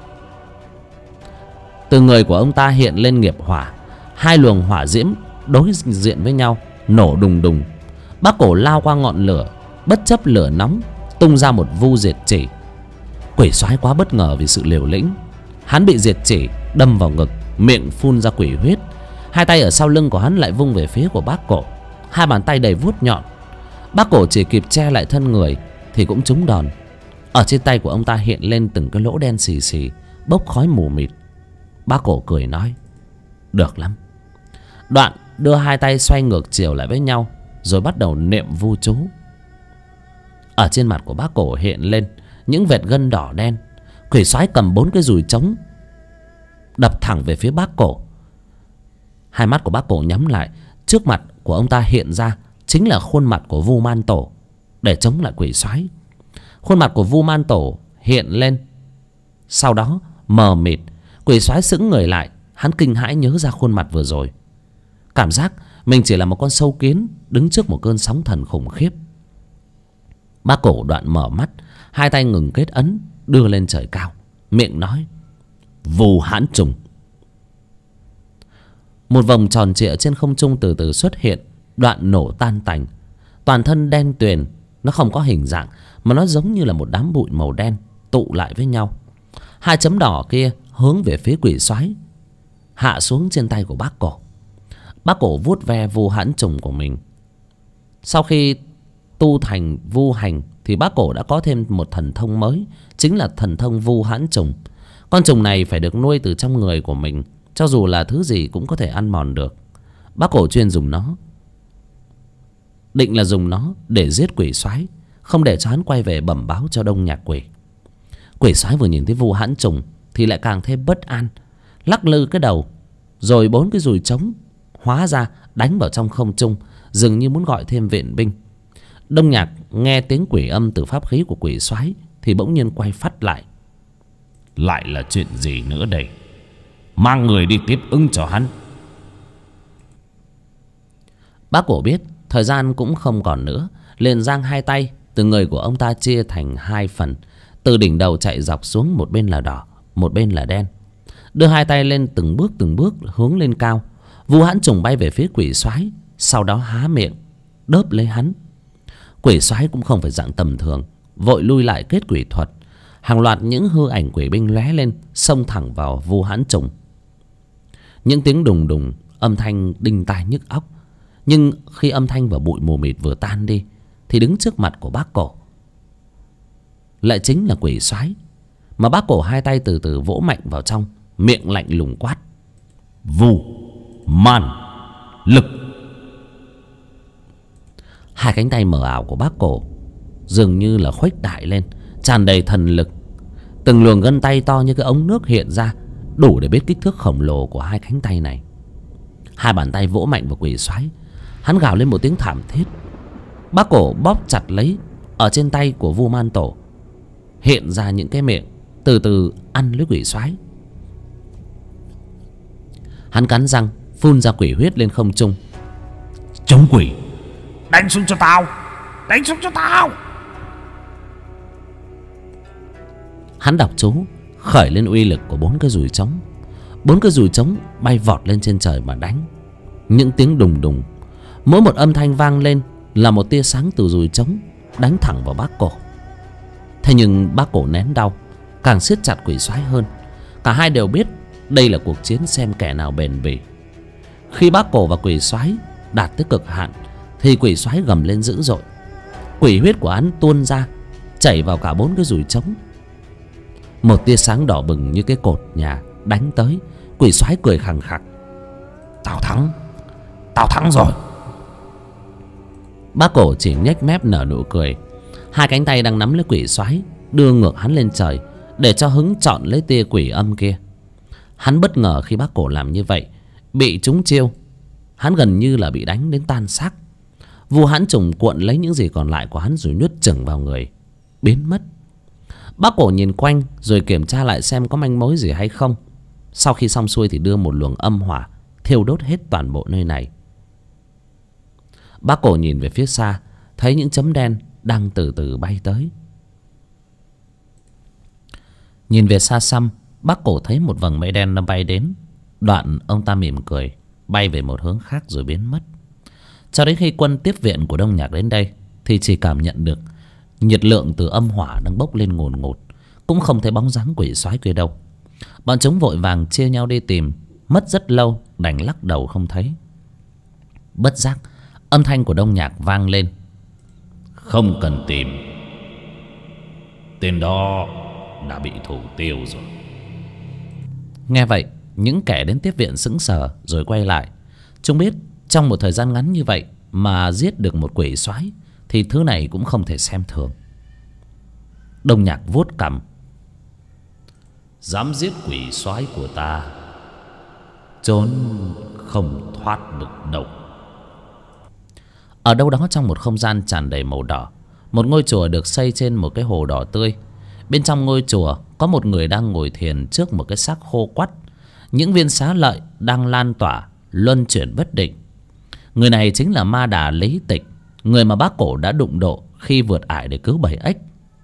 Từ người của ông ta hiện lên nghiệp hỏa. Hai luồng hỏa diễm đối diện với nhau, nổ đùng đùng. Bác cổ lao qua ngọn lửa, bất chấp lửa nóng, tung ra một vu diệt chỉ. Quỷ soái quá bất ngờ vì sự liều lĩnh. Hắn bị diệt chỉ đâm vào ngực, miệng phun ra quỷ huyết. Hai tay ở sau lưng của hắn lại vung về phía của bác cổ, hai bàn tay đầy vuốt nhọn. Bác cổ chỉ kịp che lại thân người thì cũng trúng đòn. Ở trên tay của ông ta hiện lên từng cái lỗ đen xì xì, bốc khói mù mịt. Bác cổ cười nói: được lắm. Đoạn đưa hai tay xoay ngược chiều lại với nhau, rồi bắt đầu niệm vu chú. Ở trên mặt của bác cổ hiện lên những vệt gân đỏ đen. Quỷ soái cầm 4 cái dùi trống đập thẳng về phía bác cổ. Hai mắt của bác cổ nhắm lại. Trước mặt của ông ta hiện ra chính là khuôn mặt của Vu Man Tổ để chống lại quỷ soái. Khuôn mặt của Vu Man Tổ hiện lên, sau đó mờ mịt. Quỷ soái sững người lại. Hắn kinh hãi nhớ ra khuôn mặt vừa rồi, cảm giác mình chỉ là một con sâu kiến đứng trước một cơn sóng thần khủng khiếp. Bác cổ đoạn mở mắt, hai tay ngừng kết ấn, đưa lên trời cao, miệng nói: Vu hãn trùng. Một vòng tròn trịa trên không trung từ từ xuất hiện, đoạn nổ tan tành. Toàn thân đen tuyền, nó không có hình dạng mà nó giống như là một đám bụi màu đen tụ lại với nhau. Hai chấm đỏ kia hướng về phía quỷ soái, hạ xuống trên tay của bác cổ. Bác cổ vuốt ve vu hãn trùng của mình. Sau khi tu thành vu hành thì bác cổ đã có thêm một thần thông mới, chính là thần thông vu hãn trùng. Con trùng này phải được nuôi từ trong người của mình. Cho dù là thứ gì cũng có thể ăn mòn được. Bác Cổ chuyên dùng nó, định là dùng nó để giết quỷ soái, không để cho hắn quay về bẩm báo cho Đông Nhạc Quỷ. Quỷ soái vừa nhìn thấy Vu Hãn Trùng thì lại càng thêm bất an, lắc lư cái đầu, rồi 4 cái dùi trống hóa ra đánh vào trong không trung, dường như muốn gọi thêm viện binh. Đông Nhạc nghe tiếng quỷ âm từ pháp khí của quỷ soái thì bỗng nhiên quay phắt lại. Lại là chuyện gì nữa đây? Mang người đi tiếp ứng cho hắn. Bác Cổ biết thời gian cũng không còn nữa, liền giang hai tay, từ người của ông ta chia thành 2 phần, từ đỉnh đầu chạy dọc xuống, một bên là đỏ, một bên là đen. Đưa hai tay lên từng bước hướng lên cao. Vu Hãn Trùng bay về phía quỷ soái, sau đó há miệng đớp lấy hắn. Quỷ soái cũng không phải dạng tầm thường, vội lui lại kết quỷ thuật. Hàng loạt những hư ảnh quỷ binh lóe lên, xông thẳng vào Vu Hãn Trùng. Những tiếng đùng đùng, âm thanh đinh tai nhức óc. Nhưng khi âm thanh và bụi mù mịt vừa tan đi thì đứng trước mặt của bác Cổ lại chính là quỷ soái. Mà bác Cổ hai tay từ từ vỗ mạnh vào trong, miệng lạnh lùng quát: Vu Man Lực. Hai cánh tay mờ ảo của bác Cổ dường như là khuếch đại lên, tràn đầy thần lực. Từng luồng gân tay to như cái ống nước hiện ra, đủ để biết kích thước khổng lồ của hai cánh tay này. Hai bàn tay vỗ mạnh vào quỷ soái. Hắn gào lên một tiếng thảm thiết. Bác Cổ bóp chặt lấy ở trên tay của Vu Man Tổ, hiện ra những cái miệng từ từ ăn lấy quỷ soái. Hắn cắn răng phun ra quỷ huyết lên không trung. Chống quỷ, đánh xuống cho tao, đánh xuống cho tao. Hắn đọc chú khởi lên uy lực của 4 cái dùi trống. 4 cái dùi trống bay vọt lên trên trời mà đánh. Những tiếng đùng đùng, mỗi một âm thanh vang lên là một tia sáng từ dùi trống đánh thẳng vào bác Cổ. Thế nhưng bác Cổ nén đau, càng siết chặt quỷ soái hơn. Cả hai đều biết đây là cuộc chiến xem kẻ nào bền bỉ. Khi bác Cổ và quỷ soái đạt tới cực hạn thì quỷ soái gầm lên dữ dội. Quỷ huyết của hắn tuôn ra, chảy vào cả 4 cái dùi trống. Một tia sáng đỏ bừng như cái cột nhà đánh tới. Quỷ soái cười khằng khặc: Tao thắng rồi. Bác Cổ chỉ nhếch mép nở nụ cười. Hai cánh tay đang nắm lấy quỷ soái đưa ngược hắn lên trời để cho hứng chọn lấy tia quỷ âm kia. Hắn bất ngờ khi bác Cổ làm như vậy, bị trúng chiêu. Hắn gần như là bị đánh đến tan xác. Vu Hãn Trùng cuộn lấy những gì còn lại của hắn rồi nuốt chửng vào người, biến mất. Bác Cổ nhìn quanh rồi kiểm tra lại xem có manh mối gì hay không. Sau khi xong xuôi thì đưa một luồng âm hỏa thiêu đốt hết toàn bộ nơi này. Bác Cổ nhìn về phía xa, thấy những chấm đen đang từ từ bay tới. Nhìn về xa xăm, bác Cổ thấy một vầng mây đen nó bay đến. Đoạn ông ta mỉm cười, bay về một hướng khác rồi biến mất. Cho đến khi quân tiếp viện của Đông Nhạc đến đây thì chỉ cảm nhận được nhiệt lượng từ âm hỏa đang bốc lên ngùn ngụt, cũng không thấy bóng dáng quỷ soái kia đâu. Bọn chúng vội vàng chia nhau đi tìm, mất rất lâu đành lắc đầu không thấy. Bất giác âm thanh của Đông Nhạc vang lên: Không cần tìm, tên đó đã bị thủ tiêu rồi. Nghe vậy, những kẻ đến tiếp viện sững sờ rồi quay lại. Chúng biết trong một thời gian ngắn như vậy mà giết được một quỷ soái thì thứ này cũng không thể xem thường. Đông Nhạc vuốt cằm: Dám giết quỷ soái của ta, trốn không thoát được đâu. Ở đâu đó trong một không gian tràn đầy màu đỏ, một ngôi chùa được xây trên một cái hồ đỏ tươi. Bên trong ngôi chùa có một người đang ngồi thiền trước một cái xác khô quắt. Những viên xá lợi đang lan tỏa, luân chuyển bất định. Người này chính là Ma Đà Lý Tịch, người mà bác Cổ đã đụng độ khi vượt ải để cứu 7 ếch.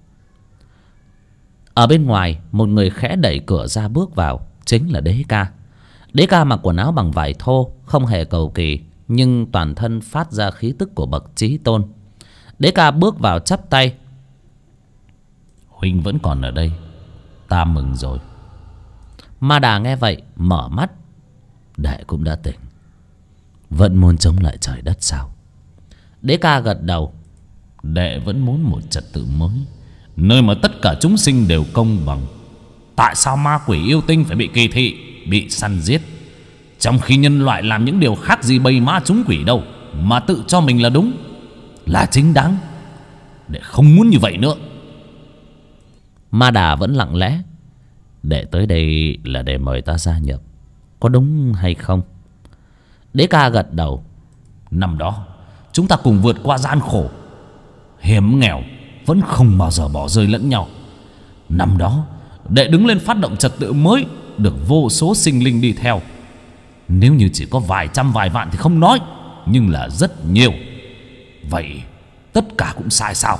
Ở bên ngoài, một người khẽ đẩy cửa ra bước vào, chính là Đế Ca. Đế Ca mặc quần áo bằng vải thô, không hề cầu kỳ, nhưng toàn thân phát ra khí tức của bậc chí tôn. Đế Ca bước vào chắp tay: Huynh vẫn còn ở đây, ta mừng rồi. Ma Đà nghe vậy mở mắt: Đệ cũng đã tỉnh, vẫn muốn chống lại trời đất sao? Đế Ca gật đầu: Đệ vẫn muốn một trật tự mới, nơi mà tất cả chúng sinh đều công bằng. Tại sao ma quỷ yêu tinh phải bị kỳ thị, bị săn giết, trong khi nhân loại làm những điều khác gì bầy ma chúng quỷ đâu, mà tự cho mình là đúng, là chính đáng, để không muốn như vậy nữa. Ma Đà vẫn lặng lẽ. Để tới đây là để mời ta gia nhập, có đúng hay không? Đế Ca gật đầu. Năm đó chúng ta cùng vượt qua gian khổ, hiểm nghèo, vẫn không bao giờ bỏ rơi lẫn nhau. Năm đó đệ đứng lên phát động trật tự mới, được vô số sinh linh đi theo. Nếu như chỉ có vài trăm vài vạn thì không nói, nhưng là rất nhiều. Vậy tất cả cũng sai sao?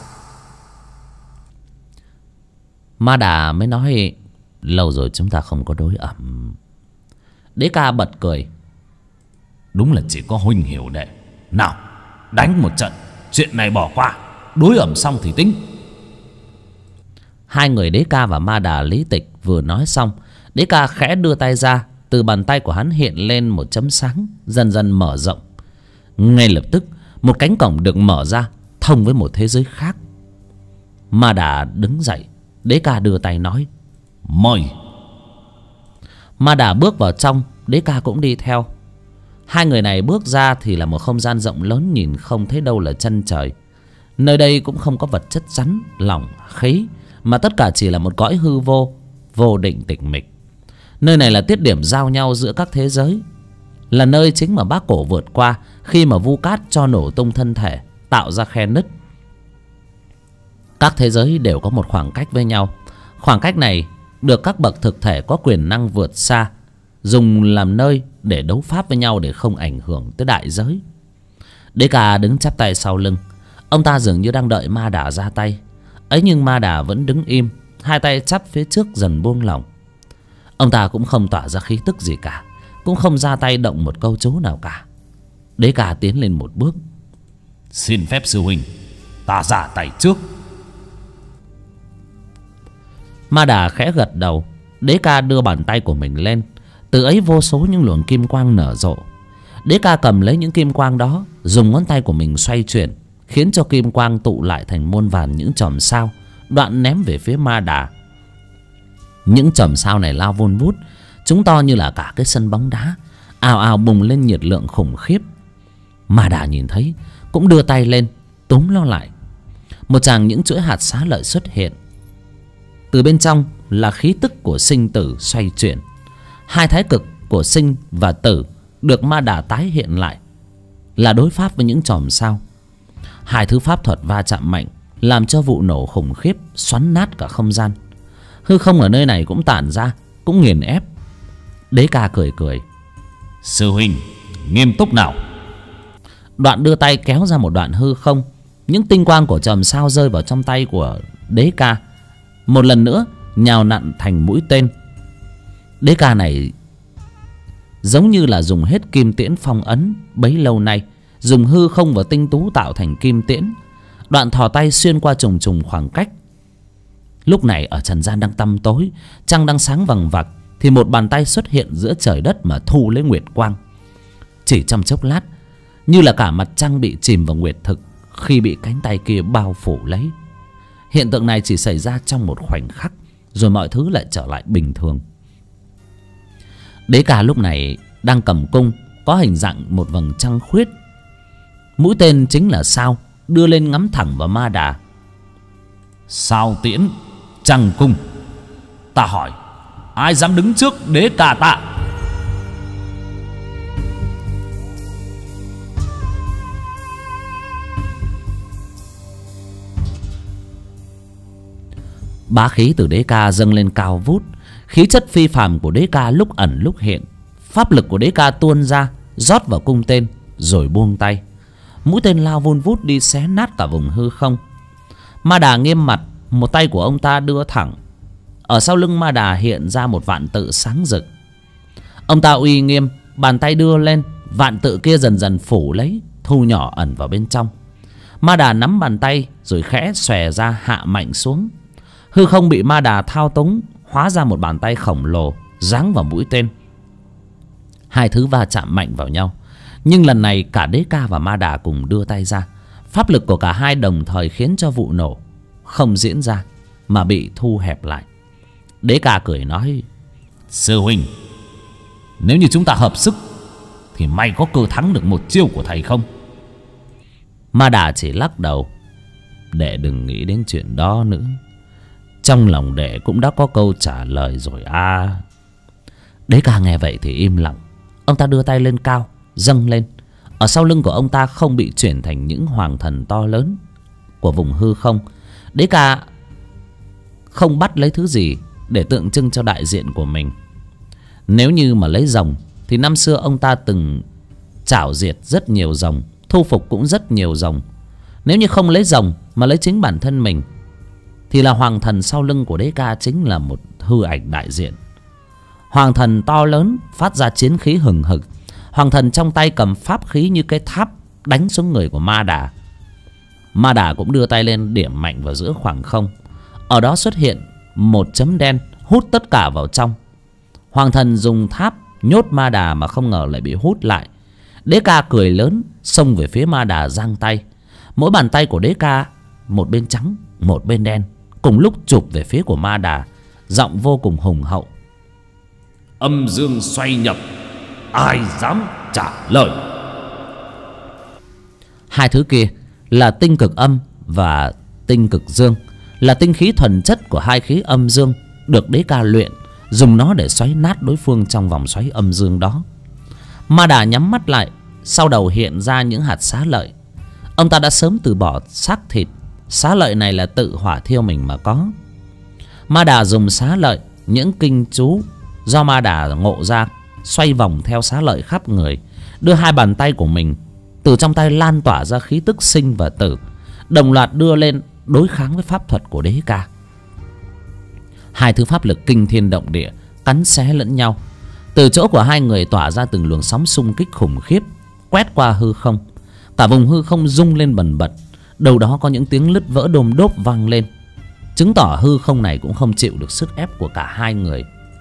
Ma Đà mới nói, lâu rồi chúng ta không có đối ẩm. Đế Ca bật cười. Đúng là chỉ có huynh hiểu đệ. Nào, đánh một trận, chuyện này bỏ qua, đối ẩm xong thì tính. Hai người Đế Ca và Ma Đà lý tịch vừa nói xong, Đế Ca khẽ đưa tay ra. Từ bàn tay của hắn hiện lên một chấm sáng, dần dần mở rộng. Ngay lập tức một cánh cổng được mở ra, thông với một thế giới khác. Ma Đà đứng dậy. Đế Ca đưa tay nói, mời. Ma Đà bước vào trong, Đế Ca cũng đi theo. Hai người này bước ra thì là một không gian rộng lớn, nhìn không thấy đâu là chân trời. Nơi đây cũng không có vật chất rắn, lỏng, khí, mà tất cả chỉ là một cõi hư vô, vô định tịch mịch. Nơi này là tiết điểm giao nhau giữa các thế giới, là nơi chính mà Bác Cổ vượt qua khi mà Vu Cát cho nổ tung thân thể, tạo ra khe nứt. Các thế giới đều có một khoảng cách với nhau. Khoảng cách này được các bậc thực thể có quyền năng vượt xa dùng làm nơi để đấu pháp với nhau, để không ảnh hưởng tới đại giới. Đế Ca đứng chắp tay sau lưng. Ông ta dường như đang đợi Ma Đà ra tay ấy, nhưng Ma Đà vẫn đứng im, hai tay chắp phía trước dần buông lỏng. Ông ta cũng không tỏa ra khí tức gì cả, cũng không ra tay động một câu chú nào cả. Đế Ca tiến lên một bước. Xin phép sư huynh, ta ra tay trước. Ma Đà khẽ gật đầu. Đế Ca đưa bàn tay của mình lên, từ ấy vô số những luồng kim quang nở rộ. Đế Ca cầm lấy những kim quang đó, dùng ngón tay của mình xoay chuyển, khiến cho kim quang tụ lại thành muôn vàn những chòm sao, đoạn ném về phía Ma Đà. Những chòm sao này lao vun vút, chúng to như là cả cái sân bóng đá, ào ào bùng lên nhiệt lượng khủng khiếp. Ma Đà nhìn thấy cũng đưa tay lên túm nó lại. Một tràng những chuỗi hạt xá lợi xuất hiện. Từ bên trong là khí tức của sinh tử xoay chuyển. Hai thái cực của sinh và tử được Ma Đà tái hiện lại, là đối pháp với những chòm sao. Hai thứ pháp thuật va chạm mạnh, làm cho vụ nổ khủng khiếp xoắn nát cả không gian. Hư không ở nơi này cũng tản ra, cũng nghiền ép. Đế Ca cười cười. Sư huynh nghiêm túc nào. Đoạn đưa tay kéo ra một đoạn hư không. Những tinh quang của chòm sao rơi vào trong tay của Đế Ca, một lần nữa nhào nặn thành mũi tên. Đế Ca này giống như là dùng hết kim tiễn phong ấn bấy lâu nay, dùng hư không và tinh tú tạo thành kim tiễn. Đoạn thò tay xuyên qua trùng trùng khoảng cách. Lúc này ở trần gian đang tăm tối, trăng đang sáng vằng vặc, thì một bàn tay xuất hiện giữa trời đất mà thu lấy nguyệt quang. Chỉ trong chốc lát, như là cả mặt trăng bị chìm vào nguyệt thực khi bị cánh tay kia bao phủ lấy. Hiện tượng này chỉ xảy ra trong một khoảnh khắc, rồi mọi thứ lại trở lại bình thường. Đế Ca lúc này đang cầm cung, có hình dạng một vầng trăng khuyết. Mũi tên chính là sao, đưa lên ngắm thẳng vào Ma Đà. Sao tiễn trăng cung, ta hỏi ai dám đứng trước Đế Ca ta? Bá khí từ Đế Ca dâng lên cao vút. Khí chất phi phàm của Đế Ca lúc ẩn lúc hiện. Pháp lực của Đế Ca tuôn ra, rót vào cung tên, rồi buông tay. Mũi tên lao vun vút đi xé nát cả vùng hư không. Ma Đà nghiêm mặt, một tay của ông ta đưa thẳng. Ở sau lưng Ma Đà hiện ra một vạn tự sáng rực. Ông ta uy nghiêm, bàn tay đưa lên, vạn tự kia dần dần phủ lấy, thu nhỏ ẩn vào bên trong. Ma Đà nắm bàn tay rồi khẽ xòe ra hạ mạnh xuống. Hư không bị Ma Đà thao túng, hóa ra một bàn tay khổng lồ giáng vào mũi tên. Hai thứ va chạm mạnh vào nhau, nhưng lần này cả Đế Ca và Ma Đà cùng đưa tay ra. Pháp lực của cả hai đồng thời khiến cho vụ nổ không diễn ra mà bị thu hẹp lại. Đế Ca cười nói: Sư huynh, nếu như chúng ta hợp sức thì mày có cơ thắng được một chiêu của thầy không? Ma Đà chỉ lắc đầu: Đệ đừng nghĩ đến chuyện đó nữa. Trong lòng đệ cũng đã có câu trả lời rồi à. Đế Ca nghe vậy thì im lặng. Ông ta đưa tay lên cao, dâng lên. Ở sau lưng của ông ta không bị chuyển thành những hoàng thần to lớn của vùng hư không. Đế Ca không bắt lấy thứ gì để tượng trưng cho đại diện của mình. Nếu như mà lấy rồng thì năm xưa ông ta từng trảo diệt rất nhiều rồng, thu phục cũng rất nhiều rồng. Nếu như không lấy rồng mà lấy chính bản thân mình thì là hoàng thần sau lưng của Đế Ca chính là một hư ảnh đại diện. Hoàng thần to lớn phát ra chiến khí hừng hực. Hoàng thần trong tay cầm pháp khí như cái tháp đánh xuống người của Ma Đà. Ma Đà cũng đưa tay lên điểm mạnh vào giữa khoảng không. Ở đó xuất hiện một chấm đen hút tất cả vào trong. Hoàng thần dùng tháp nhốt Ma Đà mà không ngờ lại bị hút lại. Đế Ca cười lớn xông về phía Ma Đà giang tay. Mỗi bàn tay của Đế Ca một bên trắng một bên đen, cùng lúc chụp về phía của Ma Đà, giọng vô cùng hùng hậu: Âm dương xoay nhập, ai dám trả lời? Hai thứ kia là tinh cực âm và tinh cực dương, là tinh khí thuần chất của hai khí âm dương, được Đế Ca luyện, dùng nó để xoáy nát đối phương trong vòng xoáy âm dương đó. Ma Đà nhắm mắt lại, sau đầu hiện ra những hạt xá lợi. Ông ta đã sớm từ bỏ xác thịt, xá lợi này là tự hỏa thiêu mình mà có. Ma Đà dùng xá lợi, những kinh chú do Ma Đà ngộ ra, xoay vòng theo xá lợi khắp người, đưa hai bàn tay của mình từ trong tay lan tỏa ra khí tức sinh và tử, đồng loạt đưa lên đối kháng với pháp thuật của Đế Ca. Hai thứ pháp lực kinh thiên động địa cắn xé lẫn nhau. Từ chỗ của hai người tỏa ra từng luồng sóng xung kích khủng khiếp, quét qua hư không. Cả vùng hư không rung lên bần bật, đâu đó có những tiếng nứt vỡ đôm đốp vang lên, chứng tỏ hư không này cũng không chịu được sức ép của cả hai người.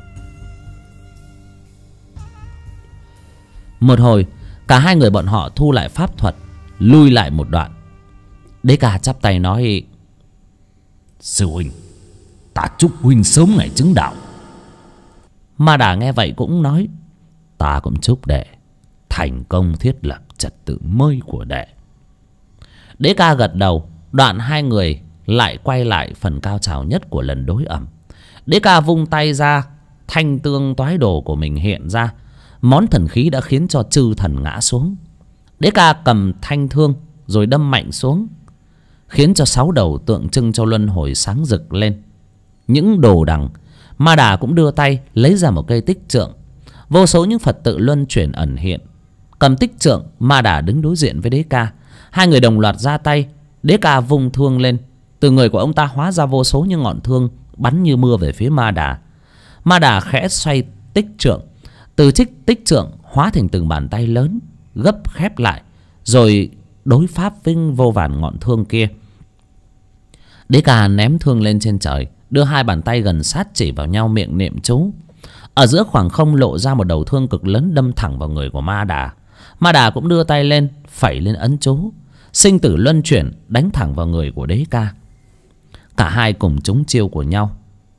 Một hồi, cả hai người bọn họ thu lại pháp thuật, lui lại một đoạn. Đế Ca chắp tay nói: Sư huynh, ta chúc huynh sớm ngày chứng đạo. Ma Đà nghe vậy cũng nói: Ta cũng chúc đệ thành công thiết lập trật tự mới của đệ. Đế Ca gật đầu. Đoạn hai người lại quay lại phần cao trào nhất của lần đối ẩm. Đế Ca vung tay ra, thanh tương toái đồ của mình hiện ra. Món thần khí đã khiến cho chư thần ngã xuống. Đế Ca cầm thanh thương rồi đâm mạnh xuống, khiến cho 6 đầu tượng trưng cho luân hồi sáng rực lên. Những đồ đằng, Ma Đà cũng đưa tay lấy ra một cây tích trượng. Vô số những Phật tự luân chuyển ẩn hiện. Cầm tích trượng, Ma Đà đứng đối diện với Đế Ca. Hai người đồng loạt ra tay. Đế Ca vung thương lên, từ người của ông ta hóa ra vô số những ngọn thương bắn như mưa về phía Ma Đà. Ma Đà khẽ xoay tích trượng, từ tích trượng hóa thành từng bàn tay lớn, gấp khép lại, rồi đối pháp với vô vàn ngọn thương kia. Đế Ca ném thương lên trên trời, đưa hai bàn tay gần sát chỉ vào nhau, miệng niệm chú. Ở giữa khoảng không lộ ra một đầu thương cực lớn đâm thẳng vào người của Ma Đà. Ma Đà cũng đưa tay lên, phẩy lên ấn chú, sinh tử luân chuyển đánh thẳng vào người của Đế Ca. Cả hai cùng trúng chiêu của nhau.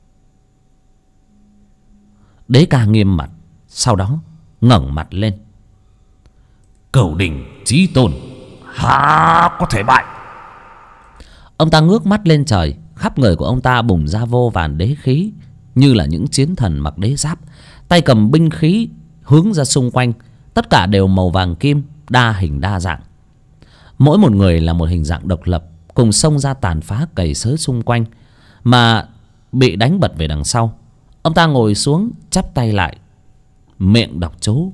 Đế Ca nghiêm mặt, sau đó ngẩng mặt lên: Cửu đỉnh chí tôn há có thể bại? Ông ta ngước mắt lên trời. Khắp người của ông ta bùng ra vô vàn đế khí, như là những chiến thần mặc đế giáp, tay cầm binh khí hướng ra xung quanh. Tất cả đều màu vàng kim, đa hình đa dạng. Mỗi một người là một hình dạng độc lập, cùng xông ra tàn phá cày xới xung quanh, mà bị đánh bật về đằng sau. Ông ta ngồi xuống, chắp tay lại, miệng đọc chú.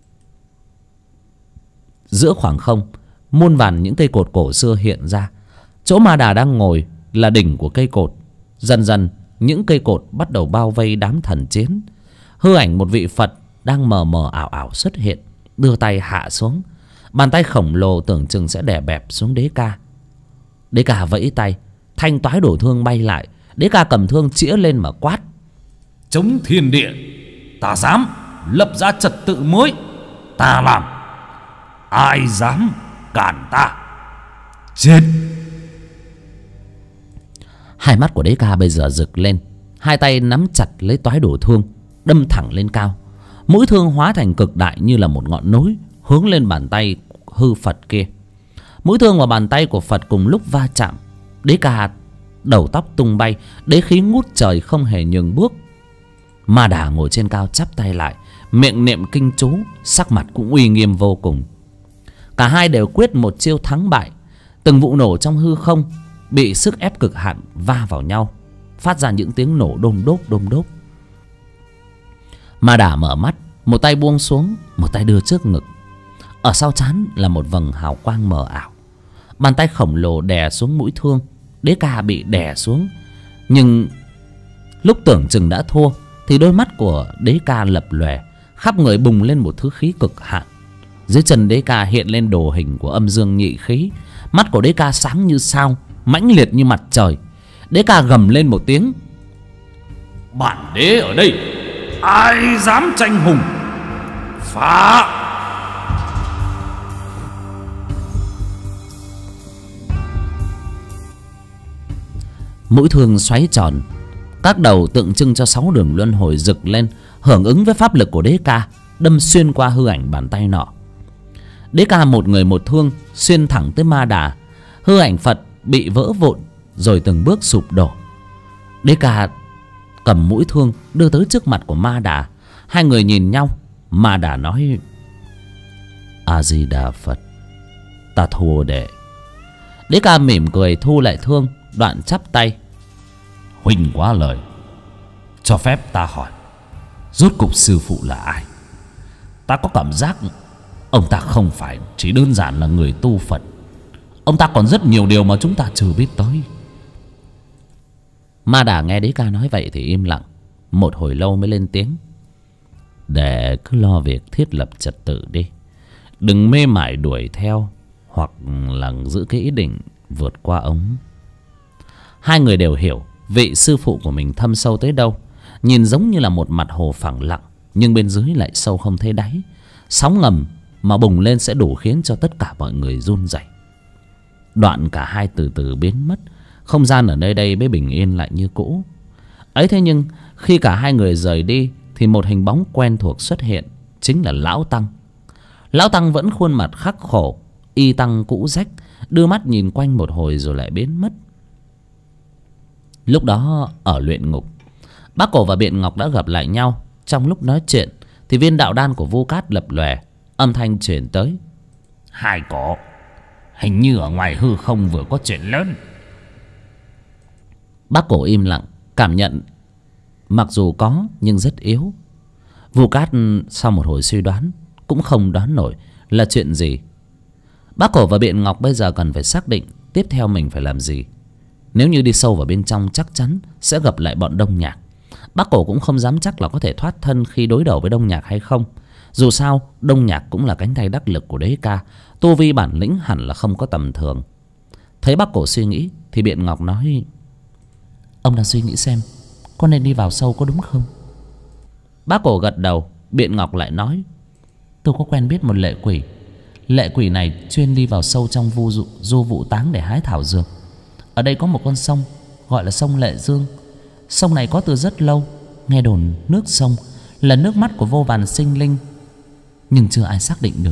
Giữa khoảng không, muôn vàn những cây cột cổ xưa hiện ra. Chỗ Ma Đà đang ngồi là đỉnh của cây cột. Dần dần những cây cột bắt đầu bao vây đám thần chiến. Hư ảnh một vị Phật đang mờ mờ ảo ảo xuất hiện, đưa tay hạ xuống. Bàn tay khổng lồ tưởng chừng sẽ đè bẹp xuống Đế Ca. Đế Ca vẫy tay, thanh toái đổ thương bay lại. Đế Ca cầm thương chĩa lên mà quát: Chống thiên địa, ta dám lập ra trật tự mới, ta làm, ai dám cản ta, chết. Hai mắt của Đế Ca bây giờ rực lên. Hai tay nắm chặt lấy toái đổ thương, đâm thẳng lên cao. Mũi thương hóa thành cực đại như là một ngọn nối, hướng lên bàn tay hư Phật kia. Mũi thương và bàn tay của Phật cùng lúc va chạm. Đế Ca đầu tóc tung bay, đế khí ngút trời không hề nhường bước. Ma Đà ngồi trên cao chắp tay lại, miệng niệm kinh chú, sắc mặt cũng uy nghiêm vô cùng. Cả hai đều quyết một chiêu thắng bại. Từng vụ nổ trong hư không bị sức ép cực hạn va vào nhau, phát ra những tiếng nổ đôm đốp đôm đốp. Ma Đà mở mắt, một tay buông xuống, một tay đưa trước ngực. Ở sau trán là một vầng hào quang mờ ảo. Bàn tay khổng lồ đè xuống mũi thương. Đế Ca bị đè xuống, nhưng lúc tưởng chừng đã thua thì đôi mắt của Đế Ca lập lòe, khắp người bùng lên một thứ khí cực hạn. Dưới chân Đế Ca hiện lên đồ hình của âm dương nhị khí. Mắt của Đế Ca sáng như sao, mãnh liệt như mặt trời. Đế Ca gầm lên một tiếng: Bản đế ở đây, ai dám tranh hùng? Phá! Mũi thương xoáy tròn, các đầu tượng trưng cho 6 đường luân hồi rực lên, hưởng ứng với pháp lực của Đế Ca, đâm xuyên qua hư ảnh bàn tay nọ. Đế Ca một người một thương xuyên thẳng tới Ma Đà. Hư ảnh Phật bị vỡ vụn rồi từng bước sụp đổ. Đế Ca cầm mũi thương đưa tới trước mặt của Ma Đà. Hai người nhìn nhau. Ma Đà nói: A Di Đà Phật, ta thua đệ. Đế Ca mỉm cười thu lại thương, đoạn chắp tay: Huynh quá lời, cho phép ta hỏi, rốt cục sư phụ là ai? Ta có cảm giác ông ta không phải chỉ đơn giản là người tu Phật. Ông ta còn rất nhiều điều mà chúng ta chưa biết tới. Ma Đà nghe Đế Ca nói vậy thì im lặng. Một hồi lâu mới lên tiếng: Đệ cứ lo việc thiết lập trật tự đi, đừng mê mải đuổi theo hoặc là giữ cái ý định vượt qua ông. Hai người đều hiểu vị sư phụ của mình thâm sâu tới đâu. Nhìn giống như là một mặt hồ phẳng lặng, nhưng bên dưới lại sâu không thấy đáy. Sóng ngầm mà bùng lên sẽ đủ khiến cho tất cả mọi người run rẩy. Đoạn cả hai từ từ biến mất. Không gian ở nơi đây mới bình yên lại như cũ. Ấy thế nhưng khi cả hai người rời đi thì một hình bóng quen thuộc xuất hiện, chính là Lão Tăng. Lão Tăng vẫn khuôn mặt khắc khổ, y tăng cũ rách, đưa mắt nhìn quanh một hồi rồi lại biến mất. Lúc đó ở luyện ngục, Bác Cổ và Biện Ngọc đã gặp lại nhau. Trong lúc nói chuyện thì viên đạo đan của Vu Cát lập lòe, âm thanh truyền tới: Hai cổ, hình như ở ngoài hư không vừa có chuyện lớn. Bác Cổ im lặng, cảm nhận mặc dù có nhưng rất yếu. Vu Cát sau một hồi suy đoán cũng không đoán nổi là chuyện gì. Bác Cổ và Biện Ngọc bây giờ cần phải xác định tiếp theo mình phải làm gì. Nếu như đi sâu vào bên trong chắc chắn sẽ gặp lại bọn Đông Nhạc. Bác Cổ cũng không dám chắc là có thể thoát thân khi đối đầu với Đông Nhạc hay không. Dù sao Đông Nhạc cũng là cánh tay đắc lực của Đế Ca, tu vi bản lĩnh hẳn là không có tầm thường. Thấy Bác Cổ suy nghĩ thì Biện Ngọc nói: Ông đang suy nghĩ xem có nên đi vào sâu có đúng không? Bác Cổ gật đầu. Biện Ngọc lại nói: Tôi có quen biết một lệ quỷ. Lệ quỷ này chuyên đi vào sâu trong du vụ táng để hái thảo dược. Ở đây có một con sông gọi là sông Lệ Dương. Sông này có từ rất lâu. Nghe đồn nước sông là nước mắt của vô vàn sinh linh, nhưng chưa ai xác định được.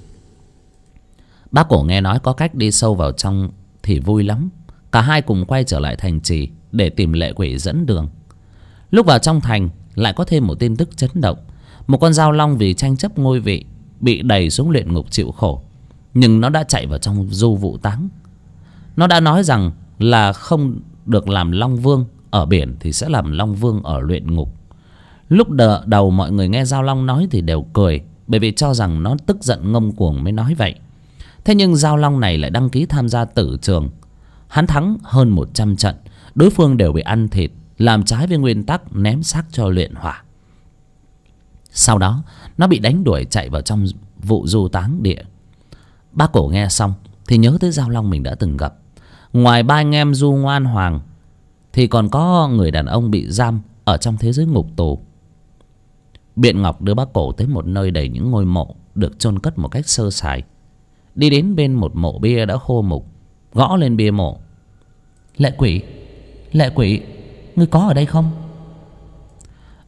Bác Cổ nghe nói có cách đi sâu vào trong thì vui lắm. Cả hai cùng quay trở lại thành trì để tìm lệ quỷ dẫn đường. Lúc vào trong thành lại có thêm một tin tức chấn động. Một con dao long vì tranh chấp ngôi vị bị đày xuống luyện ngục chịu khổ, nhưng nó đã chạy vào trong du vụ táng. Nó đã nói rằng là không được làm long vương ở biển thì sẽ làm long vương ở luyện ngục. Lúc đầu mọi người nghe Giao Long nói thì đều cười, bởi vì cho rằng nó tức giận ngông cuồng mới nói vậy. Thế nhưng Giao Long này lại đăng ký tham gia tử trường. Hắn thắng hơn 100 trận, đối phương đều bị ăn thịt, làm trái với nguyên tắc ném xác cho luyện hỏa. Sau đó nó bị đánh đuổi chạy vào trong vụ du táng địa. Bác Cổ nghe xong thì nhớ tới Giao Long mình đã từng gặp. Ngoài ba anh em Du Ngoan Hoàng thì còn có người đàn ông bị giam ở trong thế giới ngục tù. Biện Ngọc đưa Bác Cổ tới một nơi đầy những ngôi mộ được chôn cất một cách sơ sài. Đi đến bên một mộ bia đã khô mục, gõ lên bia mộ: Lệ quỷ, ngươi có ở đây không?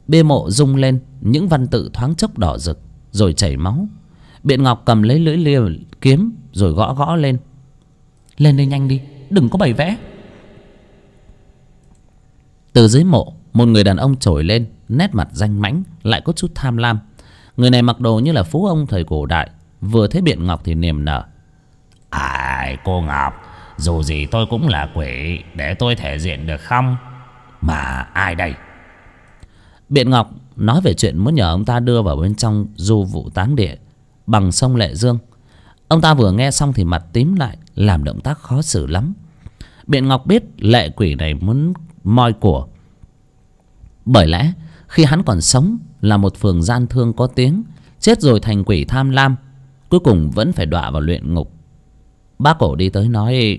Bia mộ rung lên, những văn tự thoáng chốc đỏ rực rồi chảy máu. Biện Ngọc cầm lấy lưỡi liềm kiếm rồi gõ gõ lên. Lên đây nhanh đi, đừng có bày vẽ. Từ dưới mộ, một người đàn ông trồi lên, nét mặt danh mãnh lại có chút tham lam. Người này mặc đồ như là phú ông thời cổ đại. Vừa thấy Biện Ngọc thì niềm nở. Ai, cô Ngọc, dù gì tôi cũng là quỷ, để tôi thể diện được không? Mà ai đây? Biện Ngọc nói về chuyện muốn nhờ ông ta đưa vào bên trong du vụ táng địa bằng sông Lệ Dương. Ông ta vừa nghe xong thì mặt tím lại, làm động tác khó xử lắm. Biện Ngọc biết lệ quỷ này muốn moi của. Bởi lẽ khi hắn còn sống là một phường gian thương có tiếng, chết rồi thành quỷ tham lam, cuối cùng vẫn phải đọa vào luyện ngục. Bác Cổ đi tới nói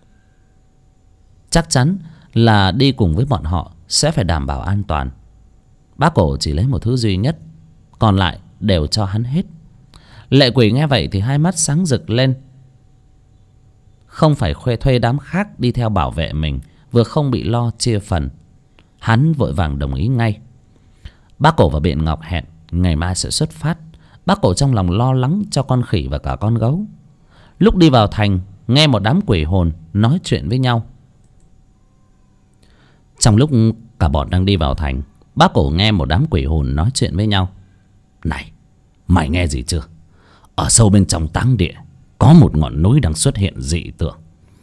chắc chắn là đi cùng với bọn họ sẽ phải đảm bảo an toàn. Bác Cổ chỉ lấy một thứ duy nhất, còn lại đều cho hắn hết. Lệ quỷ nghe vậy thì hai mắt sáng rực lên. Không phải thuê đám khác đi theo bảo vệ mình, vừa không bị lo chia phần. Hắn vội vàng đồng ý ngay. Bác Cổ và Biện Ngọc hẹn ngày mai sẽ xuất phát. Bác Cổ trong lòng lo lắng cho con khỉ và cả con gấu. Lúc đi vào thành, nghe một đám quỷ hồn nói chuyện với nhau. Trong lúc cả bọn đang đi vào thành, bác Cổ nghe một đám quỷ hồn nói chuyện với nhau. Này, mày nghe gì chưa? Ở sâu bên trong táng địa có một ngọn núi đang xuất hiện dị tượng.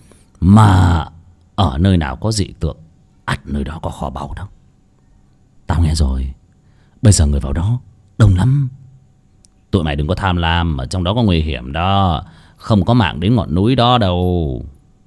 Mà ở nơi nào có dị tượng, ắt nơi đó có kho báu đâu. Tao nghe rồi, bây giờ người vào đó đông lắm. Tụi mày đừng có tham lam, ở trong đó có nguy hiểm đó. Không có mạng đến ngọn núi đó đâu.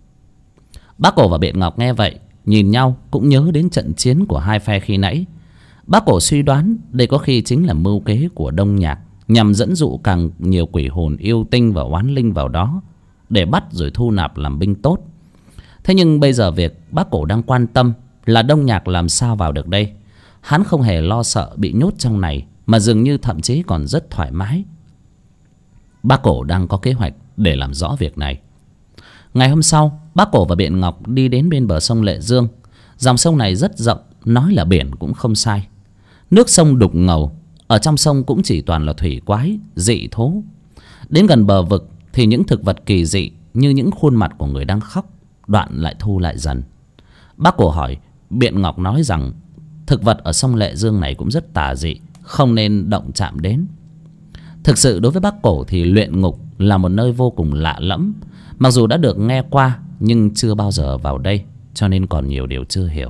Bác Cổ và Biện Ngọc nghe vậy, nhìn nhau cũng nhớ đến trận chiến của hai phe khi nãy. Bác Cổ suy đoán đây có khi chính là mưu kế của Đông Nhạc, nhằm dẫn dụ càng nhiều quỷ hồn yêu tinh và oán linh vào đó để bắt rồi thu nạp làm binh tốt. Thế nhưng bây giờ việc bác Cổ đang quan tâm là Đông Nhạc làm sao vào được đây. Hắn không hề lo sợ bị nhốt trong này, mà dường như thậm chí còn rất thoải mái. Bác Cổ đang có kế hoạch để làm rõ việc này. Ngày hôm sau, bác Cổ và Biện Ngọc đi đến bên bờ sông Lệ Dương. Dòng sông này rất rộng, nói là biển cũng không sai. Nước sông đục ngầu, ở trong sông cũng chỉ toàn là thủy quái, dị thú. Đến gần bờ vực thì những thực vật kỳ dị như những khuôn mặt của người đang khóc, đoạn lại thu lại dần. Bác Cổ hỏi, Biện Ngọc nói rằng thực vật ở sông Lệ Dương này cũng rất tà dị, không nên động chạm đến. Thực sự đối với bác Cổ thì luyện ngục là một nơi vô cùng lạ lẫm. Mặc dù đã được nghe qua nhưng chưa bao giờ vào đây, cho nên còn nhiều điều chưa hiểu.